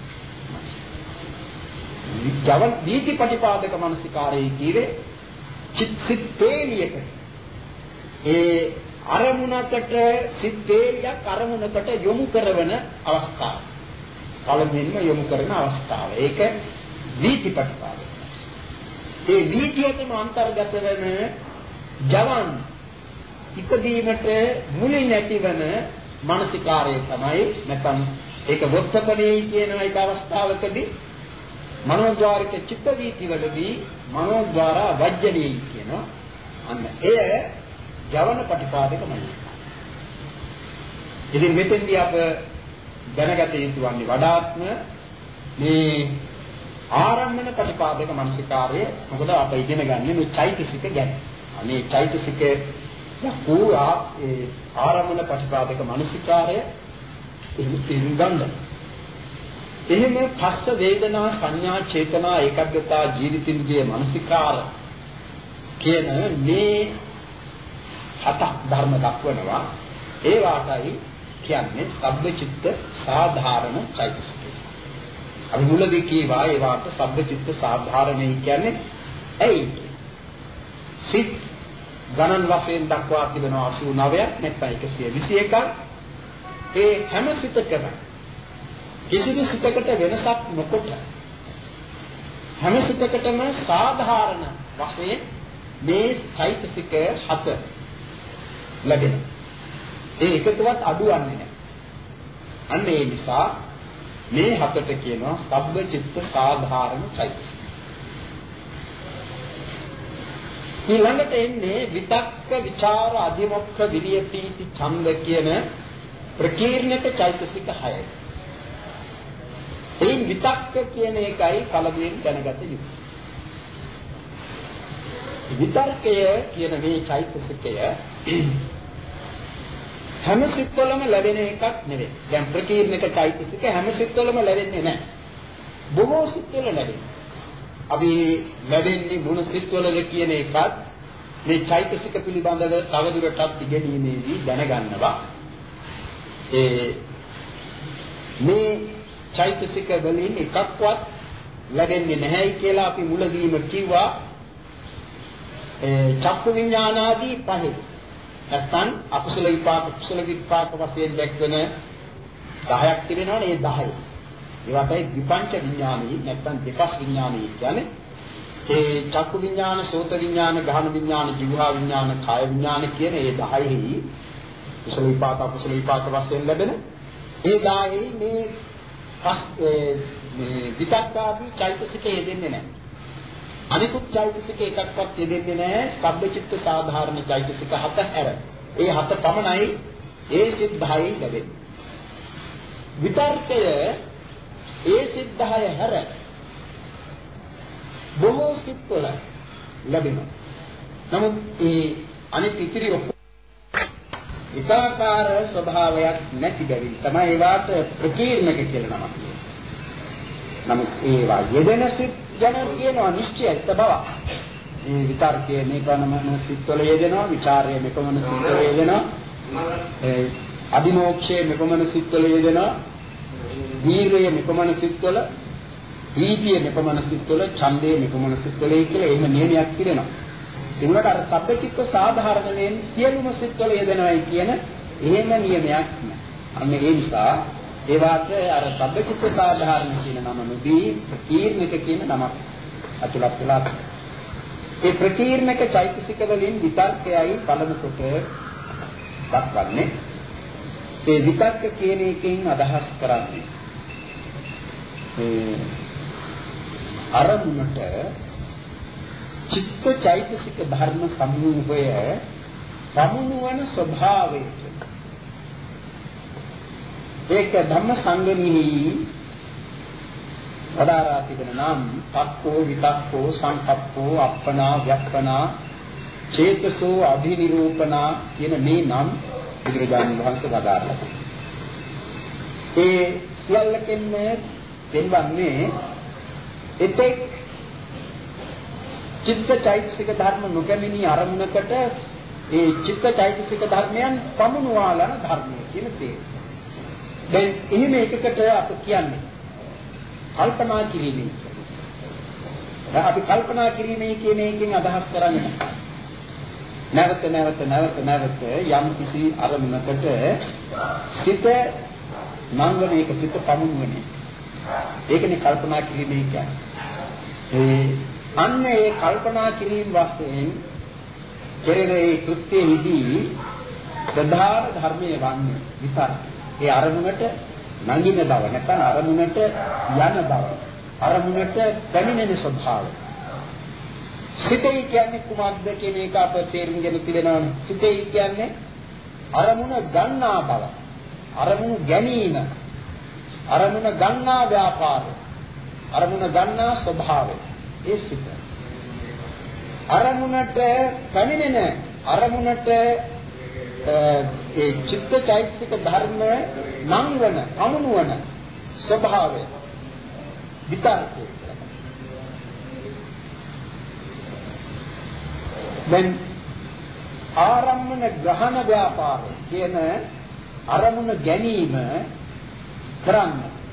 ජවන් දීති පටිපාදක මනසිකාරයේ කීවේ චිත් සිත්තේලියක ඒ අරමුණකට සිත්තේලියක් අරමුණකට යොමු කරන අවස්ථාව. පළමුවෙන්ම යොමු කරන අවස්ථාව. ඒක දීති පටිපාදක. ඒ දීතියටම අන්තර්ගත වෙන ජවන් ඉදීමට මුලින් ඇතිවන මානසිකාරය තමයි නැත්නම් ඒක වොත්තපනේ කියන එක අවස්ථාවකදී මනෝද්වාරික චිත්ත වීතිවලදී මනෝද්වාරා වජ්ජනී කියනවා. අන්න එය ජවන පටිපාදක මානසිකාරය. ඉතින් මෙතෙන්දී අප දැනගත යුතු වන්නේ වඩාත්ම මේ ආරම්භන පටිපාදක මානසිකාරය. මොකද අප ඉගෙන ගන්න මේ චෛතසික ගැන. මේ චෛතසික යකුවා ඒ ආරම්භන පටිපාදක මානසිකාරය එහෙම තේරුම් ගන්න. එහෙම පස්ස වේදනා සංඥා චේතනා ඒකග්ගතා ජීවිතින්ගේ මානසිකාර කියන මේ හත ධර්ම දක්වනවා. ඒ වාටයි කියන්නේ සබ්බචිත්ත සාධාරණ චෛතසිකය. අපි මුලදී කීවා ඒ වාට සබ්බචිත්ත සාධාරණයි කියන්නේ ඇයි? සිත් ගණන් වශයෙන් දක්වා තිබෙනවා අසූ නවයක් නැත්නම් එකසිය විසි එකක්. ඒ හැම සිතකම කිසිදු සිතකට වෙනසක් නොකොට හැම සිතකටම සාධාරණ වශයෙන් මේ චෛතසික හත ලැබෙනවා. ඒ එකතුවත් අඩුවන්නේ නැහැ. අන්න ඒ නිසා මේ හතට කියනවා සබ්බචිත්ත සාධාරණ චෛතසික. ඊළඟට එන්නේ විතක්ක විචාර අධිමොක්ඛ විරිය පීති ඡන්ද කියන ප්‍රකීර්ණක චෛතසික හයයි. ඒ විතක්ක කියන එකයි පළමුවෙන් දැනගත යුතු. විතර්කය කියන මේ චෛතසිකය හැම සිත්වලම ලැබෙන එකක් නෙවෙයි. දැන් ප්‍රකීර්ණක චෛතසික හැම සිත්වලම ලැබෙන්නේ නැහැ. බොහෝ සිත්වල ලැබෙනවා. අපි ලැබෙන්නේ මොන සිත්වලද කියන එකත් මේ චෛතසික පිළිබඳව තවදුරටත් ඉගෙනීමේදී දැනගන්නවා. ඒ මේ චෛතසික වලින් එකක්වත් ලැබෙන්නේ නැහැයි කියලා අපි මුලදීම කිව්වා. ඒ චක්කු විඥානාදී පහේ නැත්නම් අකුසල විපාක කුසල විපාක වශයෙන් දැක්වෙන දහයක් තිබෙනවනේ. ඒ දහය ඒවටයි විපංච විඥානී නැත්නම් දෙපස් විඥානී කියන්නේ. ඒ චක්කු විඥාන, සෝත විඥාන, ගහන විඥාන, જીවහා විඥාන, කාය විඥාන කියන මේ දහයෙහි කුසල විපාක අකුසල විපාක වශයෙන් ලැබෙන ඒ දහයෙහි මේ පස් මේ විතක්කාදී චෛතසිකේ යෙදෙන්නේ නැහැ. අනිකුත් චෛතසික එකක්වත් යෙදෙන්නේ නැහැ. සබ්බචිත්ත සාධාරණ චෛතසික හත හැර. ඒ හත පමණයි ඒ සිද්ධායි ලැබෙන්නේ. විතර්කය ඒ සිද්ධාය හැර බොහෝ සිත්වල ලැබෙනවා. නමුත් ඒ අනිත් ඉතිරි විකාකාර ස්වභාවයක් නැති බැවින් තමයි ඒවාට ප්‍රකීර්ණක කියලා නමක් තියෙන්නේ. නමුත් ඒවා යෙදෙන සිත් ගැන කියනවා නිශ්චයිත බවක්. මේ විතර්කයේ මේකනම සිත්වල යෙදෙනවා, විචාරයේ මේකමන සිත්වල යෙදෙනවා, ඒ අදිමෝක්ෂයේ මේකමන සිත්වල යෙදෙනවා, දීර්ඝයේ මේකමන සිත්වල, ප්‍රීතියේ මේකමන සිත්වල, ඡන්දයේ මේකමන සිත්වල කියලා එහෙම නියමයක් පිළිනවා. ඒ වුණාට අර සබ්බචිත්ත සාධාරණයෙන් සියලුම සිත්වල යෙදෙනවායි කියන එහෙම නියමයක් නැහැ. අන්න ඒ නිසා ඒවාට අර සබ්බචිත්ත සාධාරණ කියන නම නෙදී ප්‍රකීර්ණක කියන නමක් අතුලත් වෙලා. ඒ ප්‍රකීර්ණක චෛතසික වලින් විතර්කයයි පළමු කොට දක්වන්නේ. ඒ විතර්ක කියන එකෙන් අදහස් කරන්නේ ඒ අරමුණට චිත්ත චෛතසික ධර්ම සමූහය පමුණුවන ස්වභාවය. ඒක ධම්ම සංගමෙහි වදාරා තිබෙන නම් පක්ඛෝ විතක්ඛෝ සංකප්පෝ අප්පනා ව්‍යක්ඛනා චේතසෝ අභිනිරූපණා කියන මේ නම් බුදුරජාණන් වහන්සේ වදාරලා තියෙනවා. ඒ සියල්ලකින්ම දෙන්වන්නේ එතෙක් චිත්ත චෛතසික ධර්ම නොකැමිනී අරමුණකට ඒ චිත්ත චෛතසික ධර්මයන් පමුණුවාලන ධර්මය කියන දේ. දැන් එහෙම එකකට අප කියන්නේ කල්පනා කිරීමයි. දැන් අපි කල්පනා කිරීමයි කියන එකෙන් අදහස් කරන්නේ නැවත නැවත නැවත නැවත යම් කිසි අරමුණකට සිත මංගල එක සිත පමුණුවන්නේ. ඒකනේ කල්පනා කිරීමයි කියන්නේ. ඒ අන්න ඒ කල්පනා කිරීම වශයෙන් කෙරෙන ඒ කෘත්‍යෙහිදී ප්‍රධාන ධර්මයේ වන්නේ විතර්ක. ඒ අරමුණට නඟින බව නැත්නම් අරමුණට යන බව, අරමුණට පැමිණෙන ස්වභාවය. සිතේ කියන්නේ කුමක්ද කියන එක අප තේරුම් ගන්න පිළිනවනේ. සිතේ කියන්නේ අරමුණ ගන්නා බව, අරමුණ ගැනීම, අරමුණ ගන්නා ව්‍යාපාරය, අරමුණ ගන්නා ස්වභාවය. ඒ සිත අරමුණට පැමිණෙන අරමුණට ඒ චිත්ත චෛතසික ධර්ම නංවන අමුණුවන ස්වභාවය විතර්කය. දැන් ආරම්මන ග්‍රහණ ව්‍යාපාරය කියන අරමුණ ගැනීම කරන්න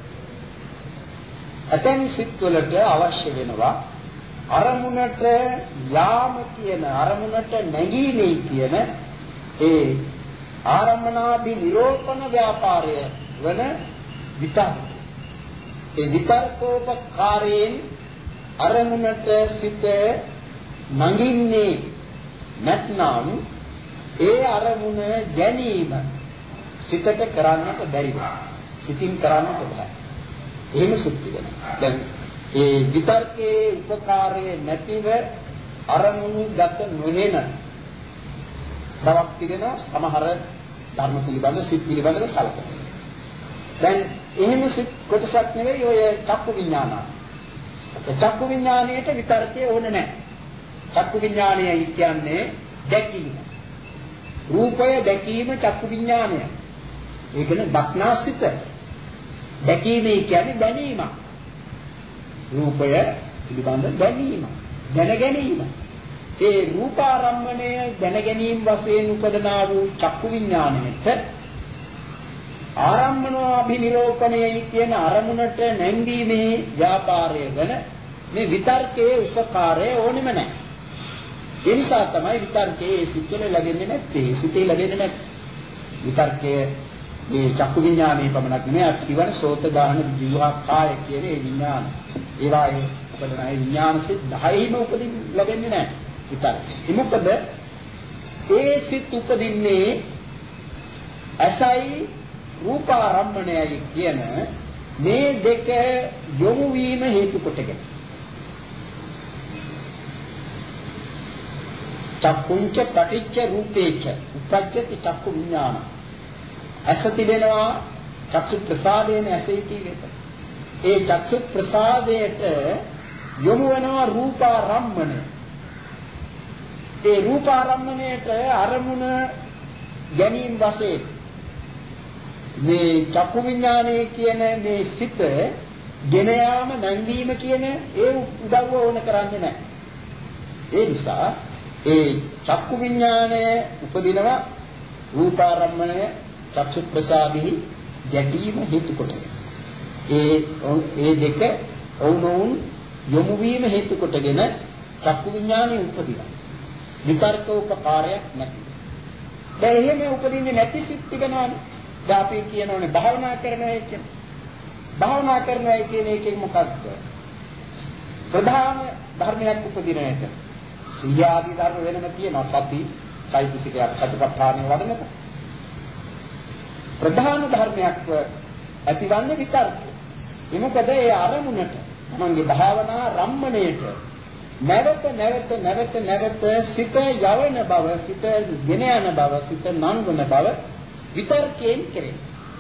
ඇතැම් සිත්වලට අවශ්‍ය වෙනවා අරමුණට යාම කියන අරමුණට නැගීමේ කියන ඒ ආරම්මනාදී නිරෝපණ ව්‍යාපාරය වන විතර්ක. ඒ විතර්කෝපකාරයෙන් අරමුණට සිත නගින්නේ නැත්නම් ඒ අරමුණ ගැනීම සිතට කරන්නට බැරි වෙනවා. සිතින් කරන්නට බෑ. එහෙම සුද්ධ වෙනවා. දැන් ඒ විතර්කයේ උපකාරයේ නැතිව අරමුණු ගත නොවන බවක් තිබෙන සමහර ධර්ම පිළිබඳ සිත් පිළිබඳව සැලකෙනවා. දැන් එහෙම සිත් කොටසක් නෙවෙයි ඔය චක්කු විඥාන. ඒ චක්කු විඥාණයට විතර්කයේ ඕනේ නැහැ. චක්කු විඥාණය කියන්නේ දැකීම. රූපය දැකීම චක්කු විඥාණය. ඒ කියන්නේ දක්නාසිත. දැකීම කියන්නේ දැනීම. රූපය පිළිබඳ දැනීම. දැන ගැනීම. ඒ රූපාරම්මණය දැන ගැනීම වශයෙන් උපදනා වූ චක්කු විඥාණයට ආරම්මනාභිනිරෝපණයයි කියන අරමුණට නැංවීමේ ව්‍යාපාරය වෙන මේ විතර්කයේ උපකාරය ඕනෙම නැහැ. ඒ නිසා තමයි විතර්කයේ සිත්වල ලැබෙන්නේ නැත්තේ. සිතේ ලැබෙන්නේ නැහැ. විතර්කයේ මේ චක්කු විඥානයේ පමණක් නෙමෙයි අත්විවන සෝත ගාහන ජීවහා කාය කියන ඒ විඥාන. ඒවායේ උපදන ඒ විඥාන සිත් දහයෙහිම උපදින් ලැබෙන්නේ නැහැ විතර්කේ. ඒ මොකද ඒ සිත් උපදින්නේ අසයි රූපාරම්මණයයි කියන මේ දෙක යොමු වීම හේතු කොටගෙන චක්කුංච පටිච්ච රූපේච උපජ්ජති චක්කු විඥාන ඇස තිබෙනවා චක්සු ප්‍රසාදයෙන් ඇසේ තියෙත ඒ චක්සු ප්‍රසාදයට යොමු වෙනවා රූපාරම්මණය ඒ රූපාරම්මණයට අරමුණ ගැනීම වශයෙන් මේ චක්කු විඥානයේ කියන මේ සිත ගෙන යාම නැංවීම කියන ඒ උදව්ව ඕන කරන්නේ නැහැ. ඒ නිසා ඒ චක්කු විඥානය උපදිනවා රූපාරම්මණය චක්ෂු ප්‍රසාදෙහි ගැටීම හේතු කොටගෙන. ඒ ඒ දෙක වුණොන් යොමු වීම හේතු කොටගෙන චක්කු විඥානය උපදිනවා. විතර්ක උපකාරයක් නැති. දැන් එහෙම උපදින්නේ නැති සිත් තිබෙනවානේ. දැන් අපි කියනෝනේ භාවනා කරනවා කියන්නේ. භාවනා කරනවා කියන එකෙන් මොකක්ද? ප්‍රධාන ධර්මයක් උපදින එක. සියාදී ධර්ම වෙනම තියෙනවා. සති, චෛතසිකය, සතිපට්ඨානය වඩනක. ප්‍රධාන ධර්මයක් ඇතිවන්නේ විතර්කය. ඒ මොකද ඒ අරමුණට තමන්ගේ භාවනා රම්මණයට නැවත නැවත නැවත නැවත සිත යවන බව, සිත ගෙන යන බව, සිත නංවන බව විතර්කයෙන් කෙරේ.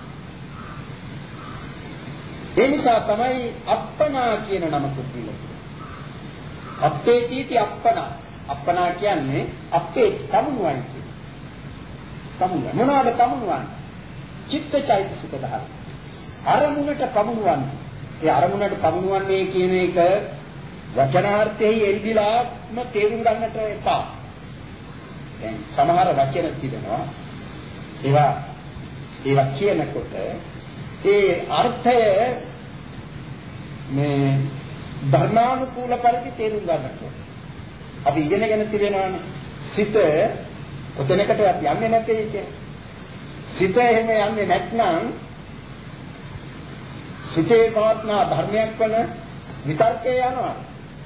ඒ නිසා තමයි අප්පනා කියන නම කුපිලා. අප්පේ කීටි අප්පනා. අප්පනා කියන්නේ අප්පේ තමුණුවන් කියන. තමුණ. මොනවාද තමුණුවන්? චිත්තචෛතසික ධර්ම. අරමුණට පමුණුවන්. ඒ අරමුණට පමුණුවන්නේ කියන එක වචනාර්ථයේ එල්බිලාම තේරුම් ගන්නට එපා. දැන් සමහර වචන තිබෙනවා. ඒවා ඒවා කියනකොට ඒ අර්ථය මේ ධර්මානුකූල පරිදි තේරුම් ගන්නට අපි ඉගෙනගෙන තිබෙනවානේ සිත ඔතනකට යන්නේ නැtei කියන්නේ. සිත එහෙම යන්නේ නැත්නම් සිතේ පවත්නා ධර්මයක් වන විතර්කේ යනවා.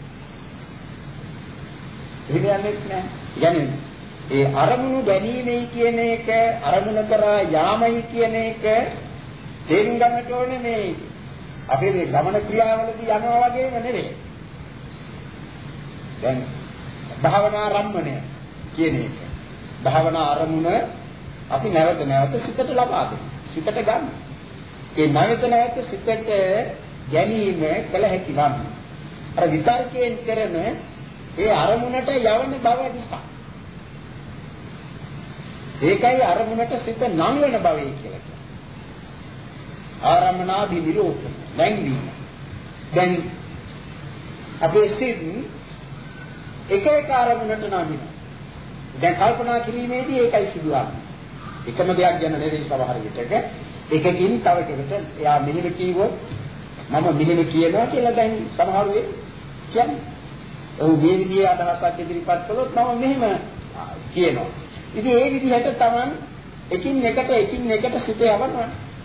එහෙම යන්නේ නැහැ. යන්නේ ඒ අරමුණු ගැනීමයි කියන එක අරමුණ කරා යාමයි කියන එක තේරුම් ගන්නට ඕනේ මේ අපේ මේ ගමන ක්‍රියාවලදී යනවා වගේම නෙවෙයි. දැන් භාවනා රම්මණය කියන එක. භාවනා අරමුණ අපි නැවත නැවත සිතට ලබා දෙනවා. සිතට ගන්න. ඒ නැවත නැවත සිතට ගැනීම කළ හැකි නම් අර විතර්කයෙන් කරන ඒ අරමුණට යවන බව නිසා. ඒකයි අරමුණට සිත නංවන බවයි කියලා කියන්නේ. ආරම්මනාභිනිරෝපණය නැංවීම. දැන් අපේ සිත් එක එක අරමුණට නංවිනවා. දැන් කල්පනා කිරීමේදී ඒකයි සිදුවන්නේ. එකම දෙයක් ගැන නෙවෙයි සමහර විටක එකකින් තව එකකට එයා මෙහෙම කීවොත් මම මෙහෙම කියනවා කියලා දැන් සමහරු කියන්නේ. ඔව් මේ විදිහේ අදහසක් ඉදිරිපත් කළොත් මම මෙහෙම කියනවා. ඉතින් ඒ විදිහට Taman එකින් එකට එකින් එකට සිත යවනවා.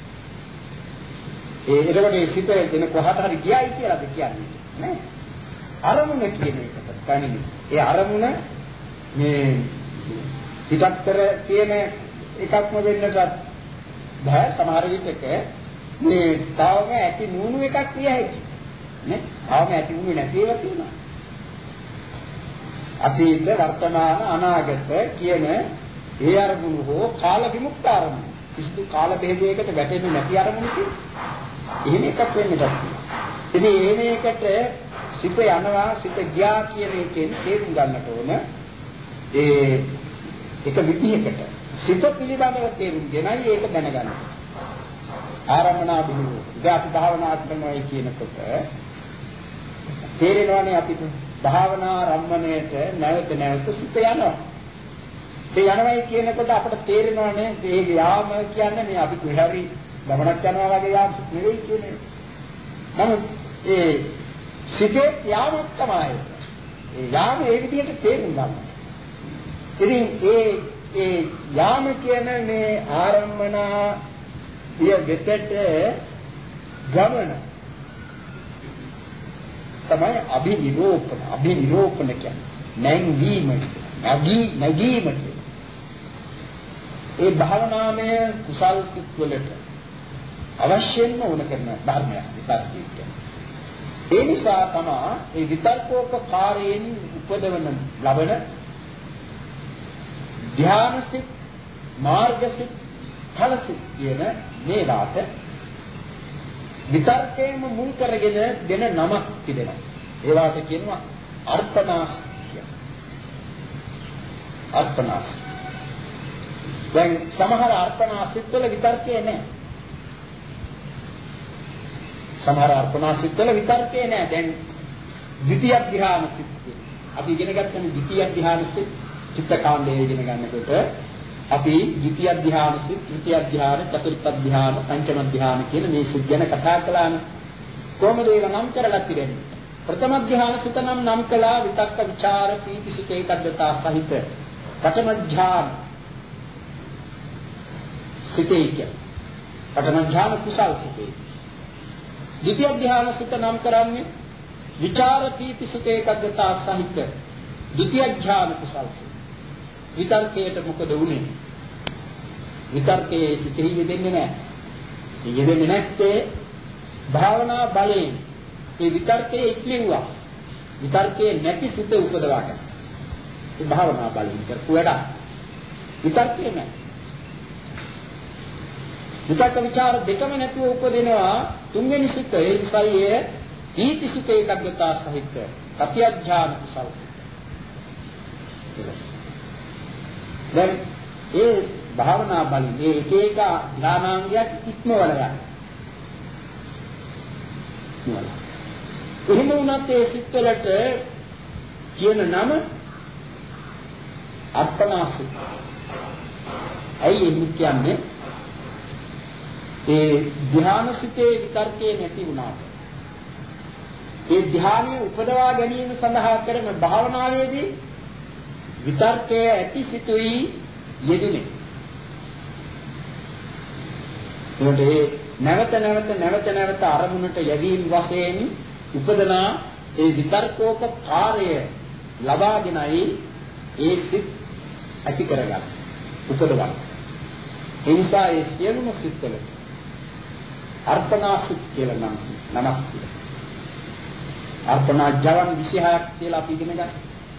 ඒ එතකොට ඒ සිත දෙන කොහට හරි ගියයි කියලාද කියන්නේ නෑ. අරමුණ කියන එකට කණිනි. ඒ අරමුණ මේ පිටත් කර තියෙන එකක්ම වෙන්නට බෑ සමහර විටක මේ තාවම ඇති නුණු එකක් විය හැකියි. නේ? තාවම ඇති නුණු නැති ඒවා තියෙනවා. අතීත වර්තමාන අනාගත කියන ඒ අරමුණු හෝ කාල විමුක්ත අරමුණු කිසිදු කාල බෙහෙදයකට වැටෙන්නේ නැති අරමුණු තියෙනවා. එහෙම එකක් වෙන්න බෑ. ඉතින් එහෙම එකට සිත යනවා සිත ගියා කියන එකෙන් තේරුම් ගන්නට ඕන ඒ එක විදිහකට සිත පිළිබඳව තේරුම් ගෙනයි ඒක දැනගන්න. ආරම්මනාභිනිරෝධ. දැන් අපි භාවනා කරනවා කියනකොට තේරෙනවානේ අපිට භාවනා රම්මණයට නැවත නැවත සිත යනවා. ඒ යනවායි කියනකොට අපිට තේරෙනවානේ මේ යාම කියන්නේ මේ අපි කොහරි ගමනක් යනවා වගේ යාමක් නෙවෙයි කියන්නේ. නමුත් ඒ සිතේ යාමක් තමයි. ඒ යාම ඒ විදිහට තේරුම් ගන්න. ඉතින් ඒ ඒ යාම කියන මේ ආරම්මනා දිය වෙතට ගමන තමයි අභිනිරෝපණ අභිනිරෝපණ කියන්නේ නැංවීම නැගී නැගීම ඒ භාවනාමය කුසල් සිත් වලට අවශ්‍යම වුණ කරන ධර්මයක් විතර්කීය. ඒ නිසා තමයි ඒ විතර්කෝපකාරයෙන් උපදවන ලබන ධ්‍යානසිත මාර්ගසිත ඵලසිත කියන මේවාට විතර්කයෙන් මුල් කරගෙන දෙන නමක් තිබෙනවා. ඒවාට කියනවා අර්පණාස් කියලා. අර්පණාස්. දැන් සමහර අර්පණාසිත වල විතර්කේ නැහැ. සමහර අර්පණාසිත වල විතර්කේ නැහැ. දැන් ද්විතිය ධ්‍යානසිත. අපි ඉගෙන ගන්න ද්විතිය ධ්‍යානසිත චිත්තකාණ්ඩයේ ඉගෙන ගන්නකොට අපි ද්විතිය ධ්‍යානසිත, තෘතිය ධ්‍යාන, චතුර්ථ ධ්‍යාන, පංචම ධ්‍යාන කියන මේ සිත් ගැන කතා කළානේ. කොහොමද ඒවා නම් කරලා තිබෙන්නේ? ප්‍රථම ධ්‍යානසිත නම් නම් කළා විතක්ක ਵਿਚාර පීති සුඛ ඒකග්ගතා සහිත පඨම ධ්‍යාන සිතේ කියන. පඨම ධ්‍යාන කුසල් සිතේ. ද්විතිය ධ්‍යානසිත නම් කරන්නේ විචාර පීති සුඛ ඒකග්ගතා සහිත ද්විතිය ධ්‍යාන කුසල් සිත. විතර්කයට මොකද වුනේ? විතර්කයේ සිටෙහි යෙදෙන්නේ නැහැ. ඒ යෙදෙන්නේ නැත්තේ භාවනා බලයෙන්. ඒ විතර්කයේ ඉක්මෙව්වා. විතර්කයේ නැති සිත උපදවා ගන්න. ඒ භාවනා බලයෙන් කරපු වැඩ. විතර්කයේ නැහැ. විතර්ක ਵਿਚාර දෙකම නැතිව උපදිනවා තුන්වෙනි සිත. ඒ නිසායේ පීති සුඛ ඒකග්ගතා සහිත තත්‍යඥාන කුසල සිත. දැන් ඒ භාවනා බලයෙන් මේ එක එක ධානාංගයක් ඉක්මවල යනවා. එහෙම වුණත් ඒ සිත්වලට කියන නම අර්පණාසිත. ඇයි එහෙම කියන්නේ? ඒ ධානාසිතේ විතර්කේ නැති වුණාට ඒ ධානයේ උපදවා ගැනීම සඳහා කරන භාවනාවේදී විතර්කයේ ඇති සිතුයි යෙදුනේ. ඒකට නැවත නැවත නැවත නැවත අරමුණට යැවීම වශයෙන් උපදනා ඒ විතර්කෝපකාරය ලබාගෙනයි ඒ සිත් ඇති කරගන්න. උපදවන්න. ඒ නිසා ඒ සියලුම සිත්වල අර්පණාසිත කියලා නම් නමක් තියෙනවා. අර්පණා ජවන් විසිහයක් කියලා අපි ඉගෙන ගන්නවා.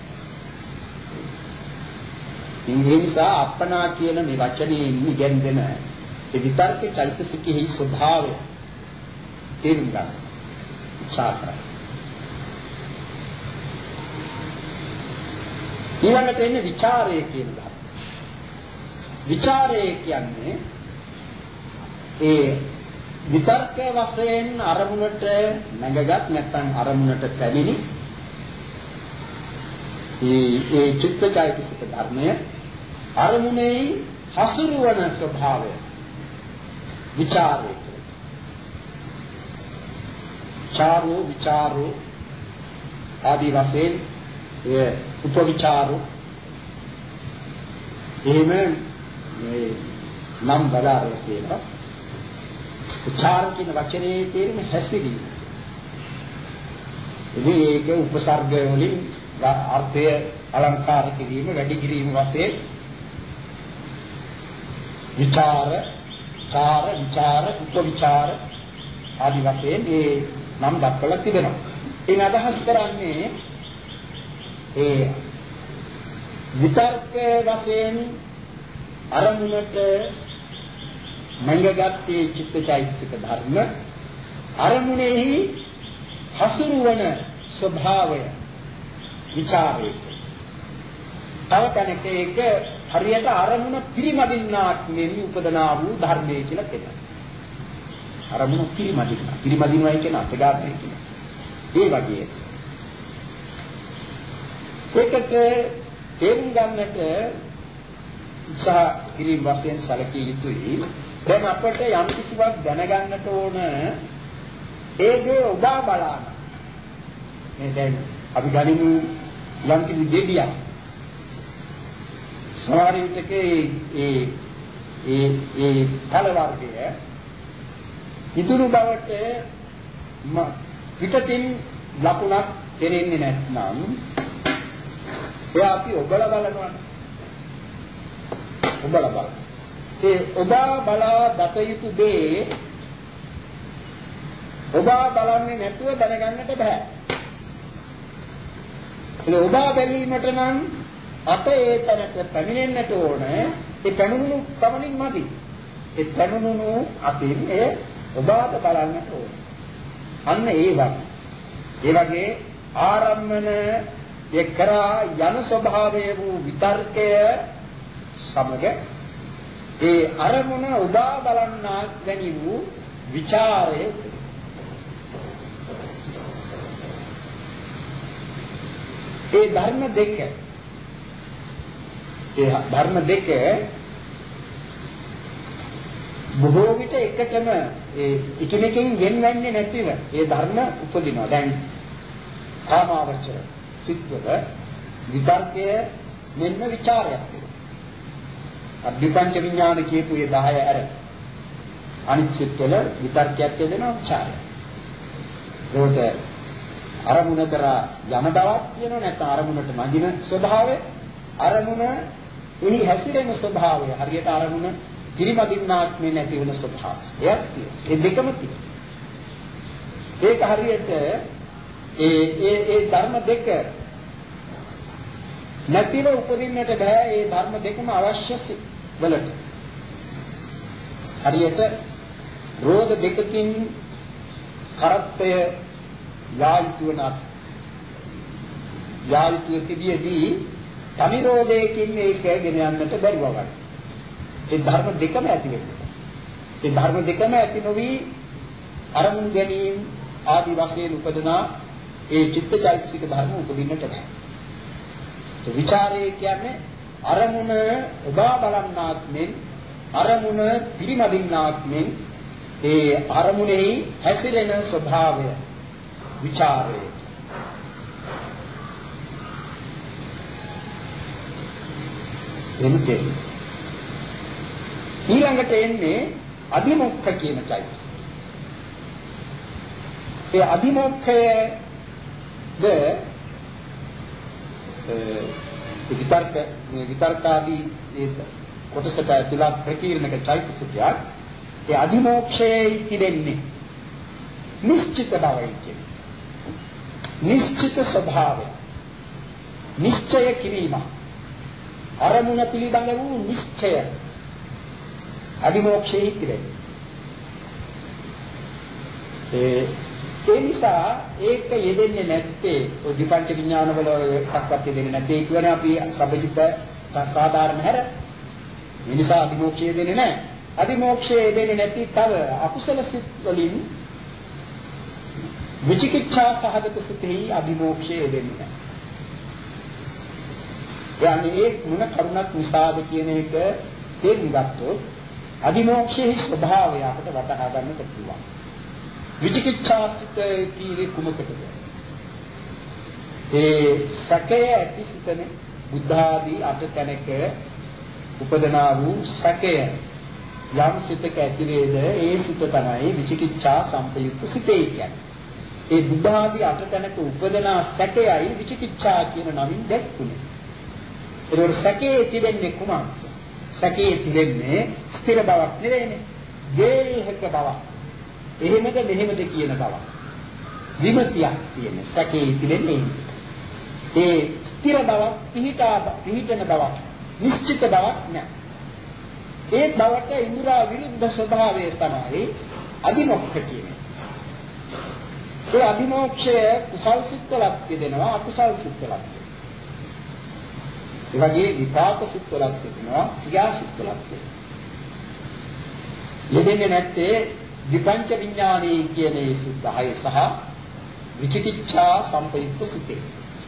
ඒ නිසා අපනා කියන මේ වචනේ ඉගෙනගෙන ඒ විතර්ක චෛතසිකෙහි ස්වභාවය තේරුම් ගන්න. සාකර. ඊළඟට එන්නේ ਵਿਚාරය කියන එක. ਵਿਚාරය කියන්නේ ඒ විතර්ක වශයෙන් අරමුණට නැගගත් නැත්නම් අරමුණට පැමිණි ඒ ඒ චිත්තචෛතසික ධර්මය අරමුණේ හසුරුවන ස්වභාවය විචාරය. චාරෝ විචාරෝ ආදී වශයෙන් ඒ උපවිචාරෝ එහෙම මේ නම් බදාරලා කියනවා. උචාර කියන වචනේ තේරුම හැසිරීම. ඉතින් ඒක උපසර්ග වලින් අර්ථය අලංකාර කිරීම වැඩි කිරීම වශයෙන් විචාර, චාර, විචාර, උපවිචාර ආදී වශයෙන් මේ නම් දක්වලා තිබෙනවා. ඒ අදහස් කරන්නේ ඒ විතර්ක වශයෙන් අරමුණට මංගගත්තේ චිත්තචෛතසික ධර්ම අරමුණෙහි හසුරුවන ස්වභාවය විචාරය. තව තැනක ඒක හරියට අරමුණ පිරිමදින්නාක් මෙවි උපදනා වූ ධර්මයේ කියලා කියනවා. අරමුණ පිරිමදිනවා. පිරිමදිනවා කියන අතගාතය කියනවා. ඒ වගේ. ඒකට තේරුම් ගන්නට උත්සාහ කිරීම වශයෙන් සැලකිය යුතුයි. දැන් අපිට යම් කිසිවක් දැනගන්නට ඕන ඒ දේ ඔබා බලන්න. මේ දැන් අපි ගනිමු යම් කිසි දෙවියක්. සමහර විටක ඒ ඒ ඒ ඒ ඵල වර්ගය ඉතුරු බවට පිටතින් ලකුණක් දෙන්නේ නැත්නම් එයා අපි ඔබලා බලනවා. ඔබලා බලන. ඒ ඔබා බලා දත යුතු දේ ඔබා බලන්නේ නැතුව දැනගන්නට බෑ. ඒ ඔබා බැලීමට නම් අප ඒ තැනට පැමිණෙන්නට ඕන. ඒ පැමිණුණු පමණින් මදි. ඒ පැමිණුණු අතින් ඒ ඔබාට බලන්නට ඕන. අන්න ඒ වගේ. ඒ වගේ ආරම්මන එක්තරා යන ස්වභාවය වූ විතර්කය සමග ඒ අරමුණ උදා බලන්නා වැනි වූ ਵਿਚාරය ඒ ධර්ම දෙක ඒ ධර්ම දෙක බොහෝ විට එකටම ඒ එකිනෙකින් වෙන් වෙන්නේ නැතිව ඒ ධර්ම උපදිනවා. දැන් කාමාවචර සිත්වල විතර්කය මෙන්න ਵਿਚාරයක් වෙනවා. අභිපංච විඥාන කියපු ඒ දහය ඇර අනිත් සිත්වල විතර්කයක් දෙනවා ਵਿਚාරය. ඒකට අරමුණ කරා යන බවක් කියනවා නැත්නම් අරමුණට මදින ස්වභාවය අරමුණ එහි හැසිරෙන ස්වභාවය හරියට අරමුණ පිරිමදින්නාක් මේ නැති වෙන ස්වභාවය. එයක් තියෙනවා. ඒ දෙකම තියෙනවා. ඒක හරියට ඒ ඒ ඒ ධර්ම දෙක නැතිව උපදින්නට බෑ. ඒ ධර්ම දෙකම අවශ්‍ය වලට. හරියට රෝධ දෙකකින් කරත්තය යායුතුවනත් යායුතුව තිබියදී සමිරෝධයකින් ඒක ගෙන යන්නට බැරිව ගන්න. ඒ ධර්ම දෙකම ඇති වෙනවා. ඒ ධර්ම දෙකම ඇති නොවි අරමුණු ගැනීම ආදී වශයෙන් උපදනා ඒ චිත්තචෛතසික ධර්ම උපදින්නට බෑ. ඒ ਵਿਚාරය කියන්නේ අරමුණ ඔබා බලන්නාක් මෙන් අරමුණ පිරිමදින්නාක් මෙන් ඒ අරමුණෙහි හැසිරෙන ස්වභාවය විචාරය. එන්නේ ඊළඟට එන්නේ අධිමොක්ඛ කියන চৈতසික. ඒ අධිමොක්ඛයද ඒ විතර්ක විතර්කාදී ඒ කොටසට ඇතුළත් ප්‍රකීර්ණක চৈতසිකයක්. ඒ අධිමෝක්ෂයේ ඉතිරෙන්නේ නිශ්චිත බවයි කියන්නේ. නිශ්චිත ස්වභාවය. නිශ්චය කිරීම. අරමුණ පිළිබඳ වූ නිශ්චය. අධිමෝක්ෂයේ ඉතිරෙන්නේ. ඒ ඒ නිසා ඒක යෙදෙන්නේ නැත්තේ ඔය විපංච විඥාන වල එකක්වත් යෙදෙන්නේ නැත්තේ කියන්නේ අපි සබ්බජිත සාධාරණ හැර. ඒ නිසා අධිමෝක්ෂය දෙන්නේ නැහැ. අධිමෝක්ෂය දෙන්නේ නැති තව අකුසල සිත් වලින් විචිකිච්ඡා සහගත සිතෙහි අභිමෝක්ෂය දෙන්නේ නැහැ. යන්නේ ඒ මොන කරුණක් නිසාද කියන එක තේරුම් ගත්තොත් අභිමෝක්ෂයේ ස්වභාවය අපට වටහා ගන්නට පුළුවන්. විචිකිච්ඡා සිත කීවේ කුමකටද? ඒ සැකය ඇති සිතනේ බුද්ධ ආදී අට තැනක උපදනා වූ සැකය යම් සිතක ඇති වේද ඒ සිත තමයි විචිකිච්ඡා සංපයුක්ත සිතේ කියන්නේ. ඒ බුද්ධ ආදී අට තැනක උපදනා සැකයයි විචිකිච්ඡා කියන නමින් දැක්ුනේ. ඒතකොට සැකයේ තිබෙන්නේ කුමක්ද? සැකයේ තිබෙන්නේ ස්ථිර බවක් නෙවෙයිනේ. දේහක බවක්. එහෙමද මෙහෙමද කියන බවක්. විමතියක් තියෙන සැකයේ තිබෙන්නේ. ඒ ස්ථිර බවක් පිහිටා පිහිටන බවක් නිශ්චිත බවක් නෑ. ඒ බවට ඉන්ද්‍රා විරුද්ධ ස්වභාවය තමයි අධිමොක්ඛ කියන්නේ. ඒ අධිමෝක්ෂය කුසල් සිත්වලක් දෙනවා අකුසල් සිත්වලක්. ඒ වගේ විපාක සිත්වලක් දෙනවා ක්‍රියා සිත්වලක් දෙනවා. යෙදෙන්නේ නැත්තේ විපංච විඥානයේ කියන ඒ සිත් දහය සහ විචිකිච්ඡා සංපයුක්ත සිතේ.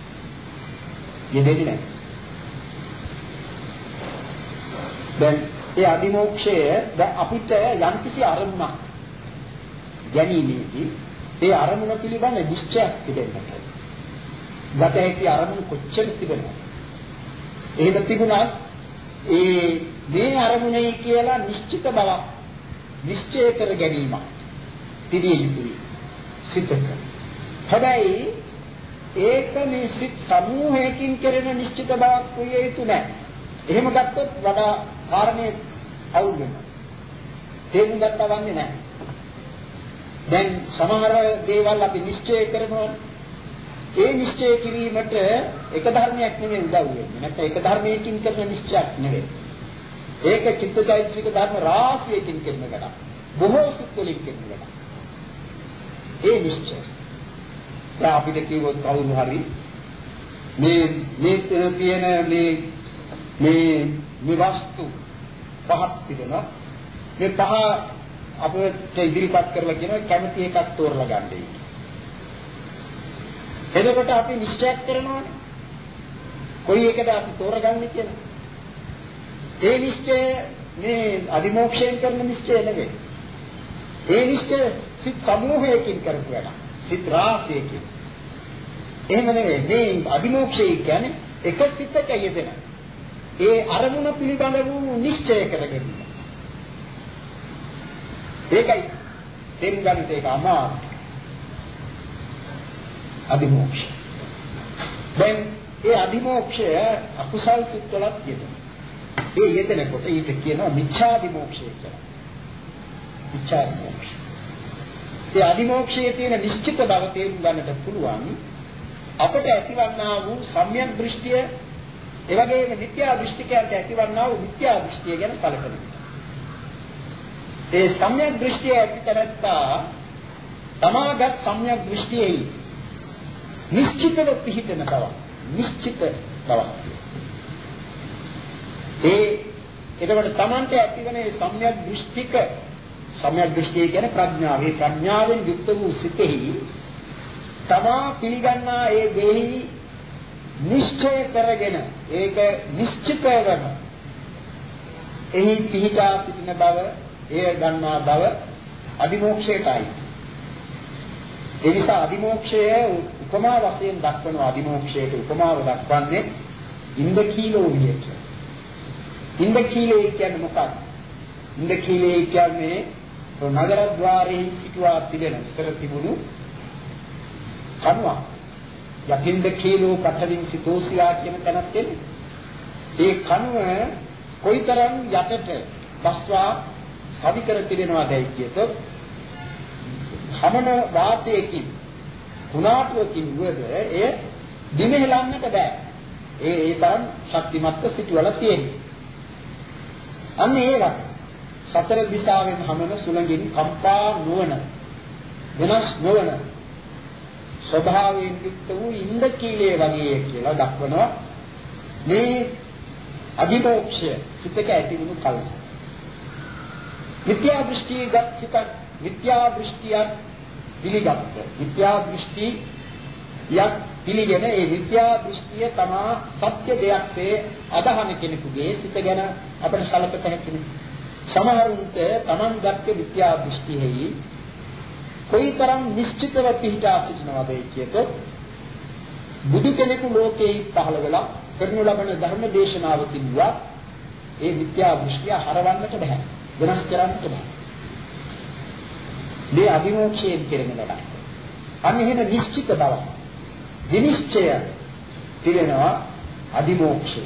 යෙදෙන්නේ නැහැ. දැන් ඒ අදිමෝක්ෂය අපිට යම්කිසි අරමුණක් ගැනීමේදී ඒ අරමුණ පිළිබඳ නිශ්චයක් තිබෙන්නට. ගත හැකි අරමුණ කොච්චර තිබෙනවද? එහෙම තිබුණා ඒ මේ අරමුණේ කියලා නිශ්චිත බවක් නිශ්චය කර ගැනීම තිබිය යුතුයි සිතක. හැබැයි ඒක මේ සිත් සමූහයකින් කෙරෙන නිශ්චිත බවක් විය යුතු නැහැ. එහෙම ගත්තොත් වඩා කාරණේ අවුල් වෙනවා. තේරුම් ගන්න වන්නේ නැහැ. දැන් සමහර දේවල් අපි නිශ්චය කරනවා. ඒ නිශ්චය කිරීමට එක ධර්මයක් නෙමෙයි උදව් වෙන්නේ. නැත්නම් එක ධර්මයකින් කරන නිශ්චයක් නෙවෙයි. ඒක චිත්තචෛතසික ධර්ම රාශියකින් කරන වැඩක්. බොහෝ සිත් වලින් කරන වැඩක්. ඒ නිශ්චය. දැන් අපිට කිව්වොත් කවුරු හරි මේ මේ තියෙන මේ මේ මේ වස්තු පහක් තිබෙනවා. මේ පහ අපිට ඉදිරිපත් කරලා කියනවා කැමති එකක් තෝරලා ගන්නයි. එතකොට අපි නිශ්චය කරනවානේ. කොයි එකද අපි තෝරගන්නේ කියලා. ඒ නිශ්චය මේ අදිමෝක්ෂයෙන් කරන නිශ්චය නෙවෙයි. ඒ නිශ්චය සිත් සමූහයකින් කරපු වැඩක්. සිත් රාශියකින්. එහෙම නෙවෙයි. මේ අදිමෝක්ෂය කියන්නේ එක සිතක යෙදෙන. ඒ අරමුණ පිළිබඳ වූ නිශ්චය කරගෙන. ඒකයි තේරුම් ගන්නට ඒක අමාරුයි. අදිමෝක්ෂය. දැන් ඒ අදිමෝක්ෂය අකුසල් සිත්වලත් යෙදෙනවා. ඒ යෙදෙනකොට ඊට කියනවා මිච්ඡාදිමෝක්ෂය කියලා. මිච්ඡාදිමෝක්ෂය. ඒ අදිමෝක්ෂයේ තියෙන නිශ්චිත බව තේරුම් ගන්නට පුළුවන් අපට ඇතිවන්නා වූ සම්‍යක් දෘෂ්ටිය ඒ වගේම මිත්‍යා දෘෂ්ටිකයන්ට ඇතිවන්නා වූ මිත්‍යා දෘෂ්ටිය ගැන සැලකනවා. ඒ සම්‍යක් දෘෂ්ටිය ඇති කරත්තා තමාගත් සම්‍යක් දෘෂ්ටියෙහි නිශ්චිතව පිහිටන බව නිශ්චිත බව ඒ එතකොට තමන්ට ඇතිවන මේ සම්‍යක් දෘෂ්ටික සම්‍යක් දෘෂ්ටිය කියන්නේ ප්‍රඥාව. ඒ ප්‍රඥාවෙන් යුක්ත වූ සිතෙහි තමා පිළිගන්නා ඒ දෙහි නිශ්චය කරගෙන ඒක නිශ්චිත වෙන එහි පිහිටා සිටින බව එය ගන්නා බව අදිමෝක්ෂයටයි. ඒ නිසා අදිමෝක්ෂය උපමා වශයෙන් දක්වන අදිමෝක්ෂයට උපමාව දක්වන්නේ ඉන්ද්‍රකීලෝ විදියට. ඉන්ද්‍රකීලේ කියන්නේ මොකක්ද? ඉන්ද්‍රකීලේ කියන්නේ නගරද්වාරයේ සිටුවා තිබෙන ඉස්තර තිබුණු කණුවක්. යකින්ද කීලෝ කතරින් සිතෝසියා කියන තැනක් තියෙනවා. ඒ කණුව කොයිතරම් යටට බස්වා සවිකර තිබෙනවාදයි කියතොත් හමන වාතයකින් කුණාටුවකින් වද එය දිනෙලන්නට බෑ. ඒ ඒ තරම් ශක්තිමත් සිටුවල තියෙනවා. අන්න ඒවත් සතර දිශාවෙන් හමන සුළඟින් කම්පා නොවන වෙනස් නොවන ස්වභාවයෙන් යුක්ත වූ ඉන්ද්‍රකීලයේ වගේ කියලා දක්වනවා මේ අදිමෝක්ෂය සිතක ඇති වුණු කල. මිත්‍යා දෘෂ්ටිගත සිත මිත්‍යා දෘෂ්ටියක් පිළිගත්ත මිත්‍යා දෘෂ්ටි යක් පිළිගෙන ඒ මිත්‍යා දෘෂ්ටිය තමා සත්‍ය දෙයක්සේ අදහන කෙනෙකුගේ සිත ගැන අපිට සැලකත හැකියි. සමහරුන්ට තමන් ගත්ත මිත්‍යා දෘෂ්ටිෙහි කොයිතරම් නිශ්චිතව පිහිටා සිටිනවද කියතොත් බුදු කෙනෙකු ලෝකේ පහළ වෙලා කරනු ලබන ධර්ම දේශනාවකින් වත් ඒ මිත්‍යා දෘෂ්ටිය හරවන්නට බෑ. වෙනස් කරන්නට බෑ. මේ අදිමෝක්ෂයෙන් කෙරෙන වැඩක්. අන්න එහෙම නිශ්චිත බව විනිශ්චය පිළිනවා අදිමෝක්ෂය.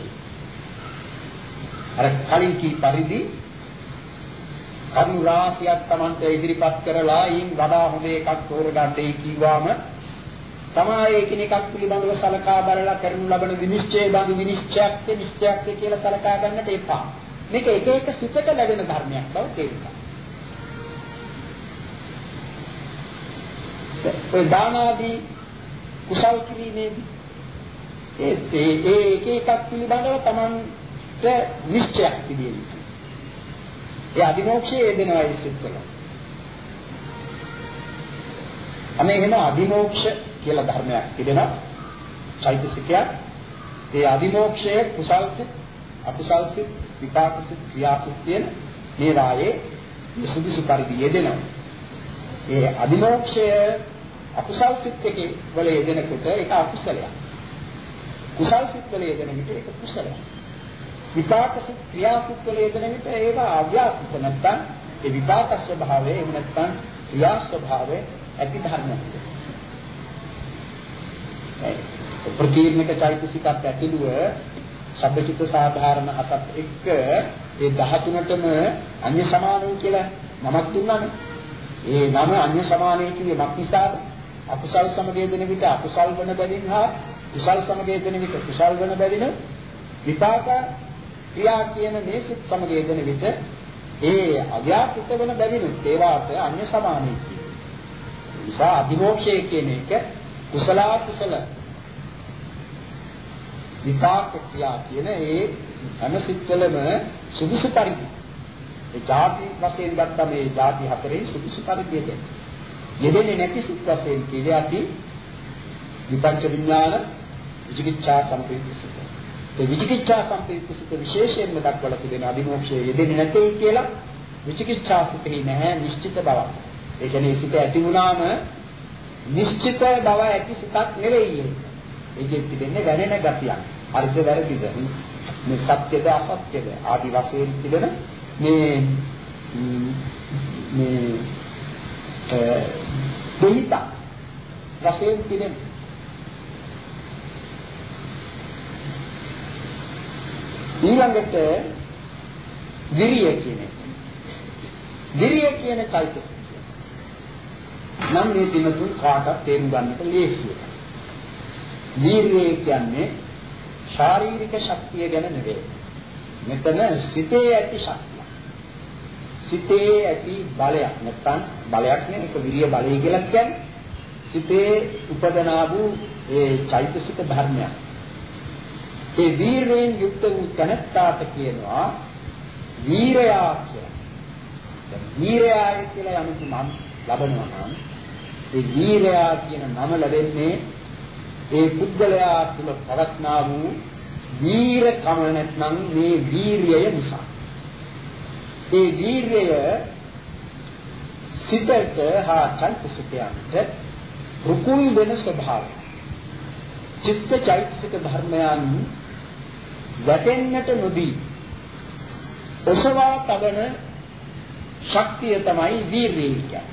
අර කලින් කී පරිදි කරුණු රාශියක් Tamante ඉදිරිපත් කරලා ඊන් වඩා හොඳ එකක් තෝරගන්නයි කිව්වම තමයි එකිනෙකක් පිළිබඳව සලකා බලලා කරනු ලබන විනිශ්චය බඳු විනිශ්චයක් නිශ්චයක් කියලා සලකා ගන්නට එපා. මේක එක එක සිතක ලැබෙන ධර්මයක් බව තේරුම් ඒ දාන ආදී කුසල් කිරීමේදී ඒ ඒ එක එකක් පිළිබඳව තමන්ට නිශ්චයක් තිබිය යුතුයි. ඒ අදිමෝක්ෂයේ යෙදෙනවා ඒ සිත්වල. අනේ එහෙම අදිමෝක්ෂ කියලා ධර්මයක් තිබෙනවා. චෛතසිකයක්. ඒ අදිමෝක්ෂයේ කුසල් සිත් අකුසල් සිත්, විපාක සිත්, ක්‍රියා සිත් කියන මේ වායේ සුදුසු පරිදි යෙදෙනවා. ඒ අදිමෝක්ෂය අකුසල් සිත් එකේ වල යෙදෙනකොට ඒක අකුසලයක්. කුසල් සිත් වල යෙදෙන විට ඒක කුසලයක්. විපාක සිත්, ක්‍රියා සිත් වල යෙදෙන විට ඒවා අව්‍යාකෘත නැත්නම් ඒ විපාක ස්වභාවය එහෙම නැත්නම් ක්‍රියා ස්වභාවය ඇති ධර්මයක්. ප්‍රකීර්ණක චෛතසිකත් ඇතුළුව සබ්බචිත්ත සාධාරණ හතත් එක්ක ඒ දහතුනටම අන්‍ය සමාන වූ කියලා නමක් දුන්නානේ. ඒ නම අන්‍ය සමානයි කියේ මක් නිසාද? අකුසල් සමගයදෙන විට අකුසල් වන බැවින් හා කුසල් සමගයදෙන විට කුසල් වන බැවින් විපාක ක්‍රියා කියන මේ සිත් සමගයදෙන විට ඒ අව්‍යාකෘත වන බැවින් ඒවාට අන්‍ය සමානයි කියේ. නිසා අධිමෝක්ෂය කියන එක කුසල කුසල විපාක ක්‍රියා කියන ඒ හැම සිත්වලම සුදුසු පරිදි ඒ ಜಾති වශයෙන් ගත්තා මේ ಜಾති හතරේ සුදුසු පරිදි දෙන්නේ. යෙදෙන්නේ නැති සිත් වශයෙන් කියන්නේ අපි විපංච විඥාන විචිකිච්ඡා සම්පේත සිත්. ඒ විචිකිච්ඡා සම්පේත සිත් විශේෂයෙන්ම දක්වලා තිබෙන අදිමෝක්ෂයේ යෙදෙන්නේ නැtei කියලා විචිකිච්ඡා සිතෙහි නැහැ නිශ්චිත බවක්. ඒ කියන්නේ සිත ඇති වුණාම නිශ්චිත බව ඇති සිතක් නෙවෙයි ඒක. ඒකෙත් තිබෙන්නේ වැනෙන ගතියක්. හරිද වැරදිද? මේ සත්‍යද අසත්‍යද ආදි වශයෙන් තිබෙන මේ මේ දෙහිත වශයෙන් තිබෙන ඊළඟට විරිය කියන එක. විරිය කියන চৈতසිකය. නම් මේ දිනතුන් කාටත් තේරුම් ගන්නට ලේසියි. වීර්යය කියන්නේ ශාරීරික ශක්තිය ගැන නෙවෙයි. මෙතන සිතේ ඇති ශක්තිය. සිතේ ඇති බලයක් නැත්නම් බලයක් නෙවෙයි ඒක විරිය බලය කියලා කියන්නේ. සිතේ උපදනා වූ ඒ චෛතසික ධර්මයක්. ඒ වීරයෙන් යුක්ත වූ තනත්තාට කියනවා වීරයා කියලා. දැන් වීරයායි කියලා යමු නම් ලබනවා නම් ඒ වීරයා කියන නම ලැබෙන්නේ ඒ පුද්ගලයා තුළ පවත්නා වූ වීරකම නැත්නම් මේ වීර්යය නිසා. ඒ වීර්යය සිතට හා චෛතසිකයන්ට රුකුල් වෙන ස්වභාවය. චිත්ත චෛතසික ධර්මයන් වැටෙන්නට නොදී ඔසවා තබන ශක්තිය තමයි වීර්යය කියන්නේ.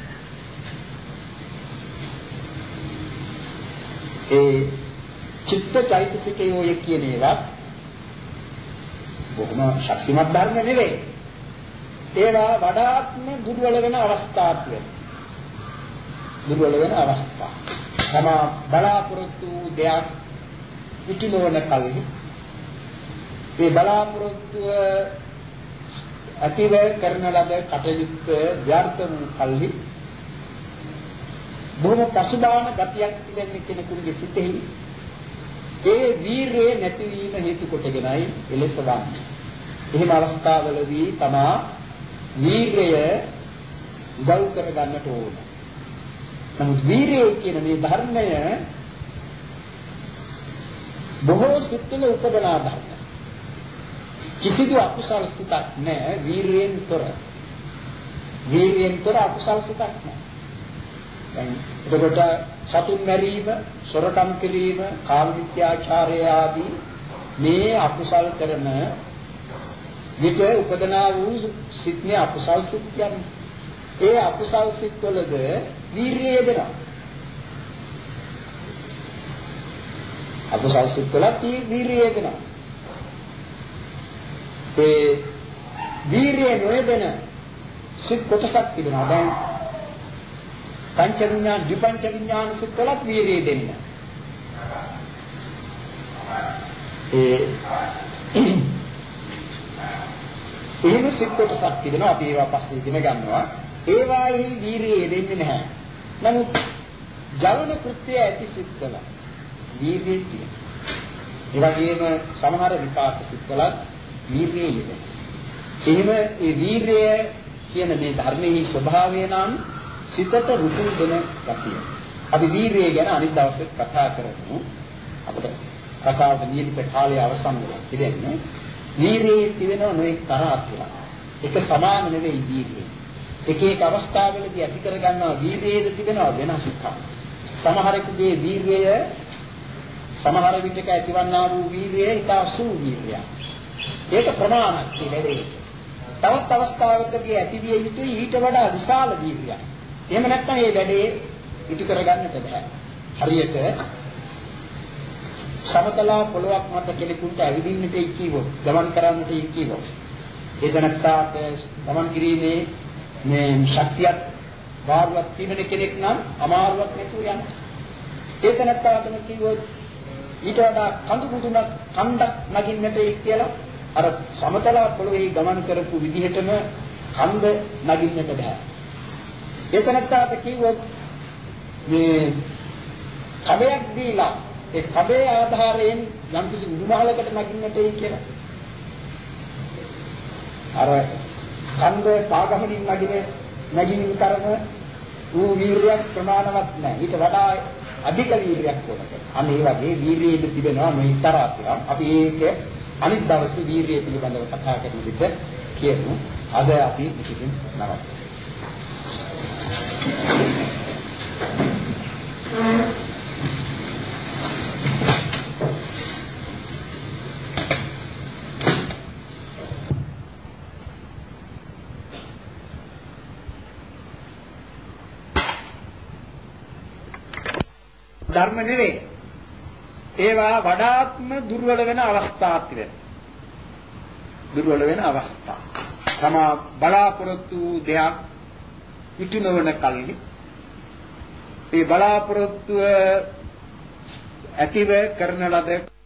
ඒ චිත්ත චෛතසිකයෝ ය කියන ඒවා බොහොම ශක්තිමත් ධර්ම නෙවෙයි. ඒවා වඩාත්ම දුර්වල වෙන අවස්ථා තියෙනවා. දුර්වල වෙන අවස්ථා. තම බලාපොරොත්තු දෙයක් ඉතිමවන කල්හි ඒ බලාපොරොත්තු අතිව කරන ලද කටයුත්ත ව්‍යර්ථ වූ කල්හි බොහොම පසුබාන ගතියක් තිබෙන කෙනෙකුගේ සිතෙහි ඒ වීර්යය නැතිවීම හේතු කොටගෙනයි එලෙස වන්නේ. එහෙම අවස්ථාවලදී තමා වීර්යය උදව් කර ගන්නට ඕන. නමුත් වීර්යය කියන මේ ධර්මය බොහෝ සිත්වල උපදනා ධර්ම. කිසිදු අකුසල සිතක් නැහැ වීර්යයෙන් තොර. වීර්යයෙන් තොර අකුසල සිතක් නැහැ. එතකොට සතුන් මැරීම, සොරකම් කිරීම, කාම මිත්‍යාචාරය ආදී මේ අකුසල් කරන විට උපදනා වූ සිත්නේ අකුසල් සිත් කියන්නේ. ඒ අකුසල් සිත්වලද වීර්යය යෙදෙනවා. අකුසල් සිත්වලත් වීර්යය යෙදෙනවා. ඒ වීර්යය නොයෙදෙන සිත් කොටසක් තිබෙනවා. දැන් පංච විඥාන, ද්විපංච විඥාන සිත්වලත් වීර්යය දෙන්නේ. ඒ එහෙම සිත් කොටසක් තිබෙනවා. අපි ඒවා පස්සේ ඉගෙන ගන්නවා. ඒවාෙහි වීර්යය දෙන්නේ නැහැ. නමුත් ජවන කෘත්‍ය ඇති සිත්වල වීර්යය තියෙනවා. ඒ වගේම සමහර විපාක සිත්වල වීර්යය යෙදෙනවා. එහෙම ඒ වීර්යය කියන මේ ධර්මයේ ස්වභාවය නම් සිතට රුකුල් දෙන ගතිය. අපි වීර්යය ගැන අනිත් දවසේ කතා කරමු. අපිට කතාවේ නියමිත කාලය අවසන් වෙලා ඉතින්නේ. වීරියේ තිබෙනවා නොඑක් තරහක් කියලා. ඒක සමාන නෙවෙයි වීරිය. එක එක අවස්ථාවලදී ඇති කර ගන්නවා වීරියේද තිබෙනවා වෙනස්කම්. සමහරෙකුගේ වීරිය සමහර විටක ඇතිවන්නා වූ වීරිය ඉතා සූ වීරියක්. ඒක ප්‍රමාණවත් නෙවෙයි. තවත් අවස්ථාවකදී ඇතිවිය යුතුයි ඊට වඩා විශාල වීරියක්. එහෙම නැත්නම් මේ වැඩේ ඉටු කරගන්නට බෑ. හරියට සමතලා පොළොවක් මත කෙනෙකුට ඇවිදින්නට ඉක්කීවොත්, ගමන් කරන්නට ඉක්කීවොත්, ඒ දැනත්තාට ගමන් කිරීමේ මේ ශක්තියක් වාරුවක් තිබෙන කෙනෙක් නම් අමාරුවක් නැතුව යන්න. ඒ දැනත්තාටම කිව්වොත් ඊට වඩා කඳු මුදුනක් කන්දක් නගින්නට එක් කියලා අර සමතලා පොළොවේ ගමන් කරපු විදිහටම කන්ද නගින්නට බෑ. ඒ දැනත්තාට කිව්වොත් මේ කබයක් දීලා ඒ කබේ ආධාරයෙන් යම්කිසි උඩුමහලකට නගින්නටයි කියලා. අර කන්ද පාගමනින් නගින නගින් කරන ඌ වීරියක් ප්‍රමාණවත් නැහැ. ඊට වඩා අධික වීරියක් ඕනක. අන්න ඒ වගේ වීරියෙද තිබෙනවා මේ තරාතියක්. අපි ඒක අනිත් දවසේ වීරිය පිළිබඳව කතා කරන විට කියමු. අද අපි ඉතින් නවත්වමු. ධර්ම නෙවේ. ඒවා වඩාත්ම දුර්වල වෙන අවස්ථා තිබෙනවා. දුර්වල වෙන අවස්ථා. තමා බලාපොරොත්තු දෙයක් ඉටු නොවන කල්හි ඒ බලාපොරොත්තුව ඇතිව කරන ලද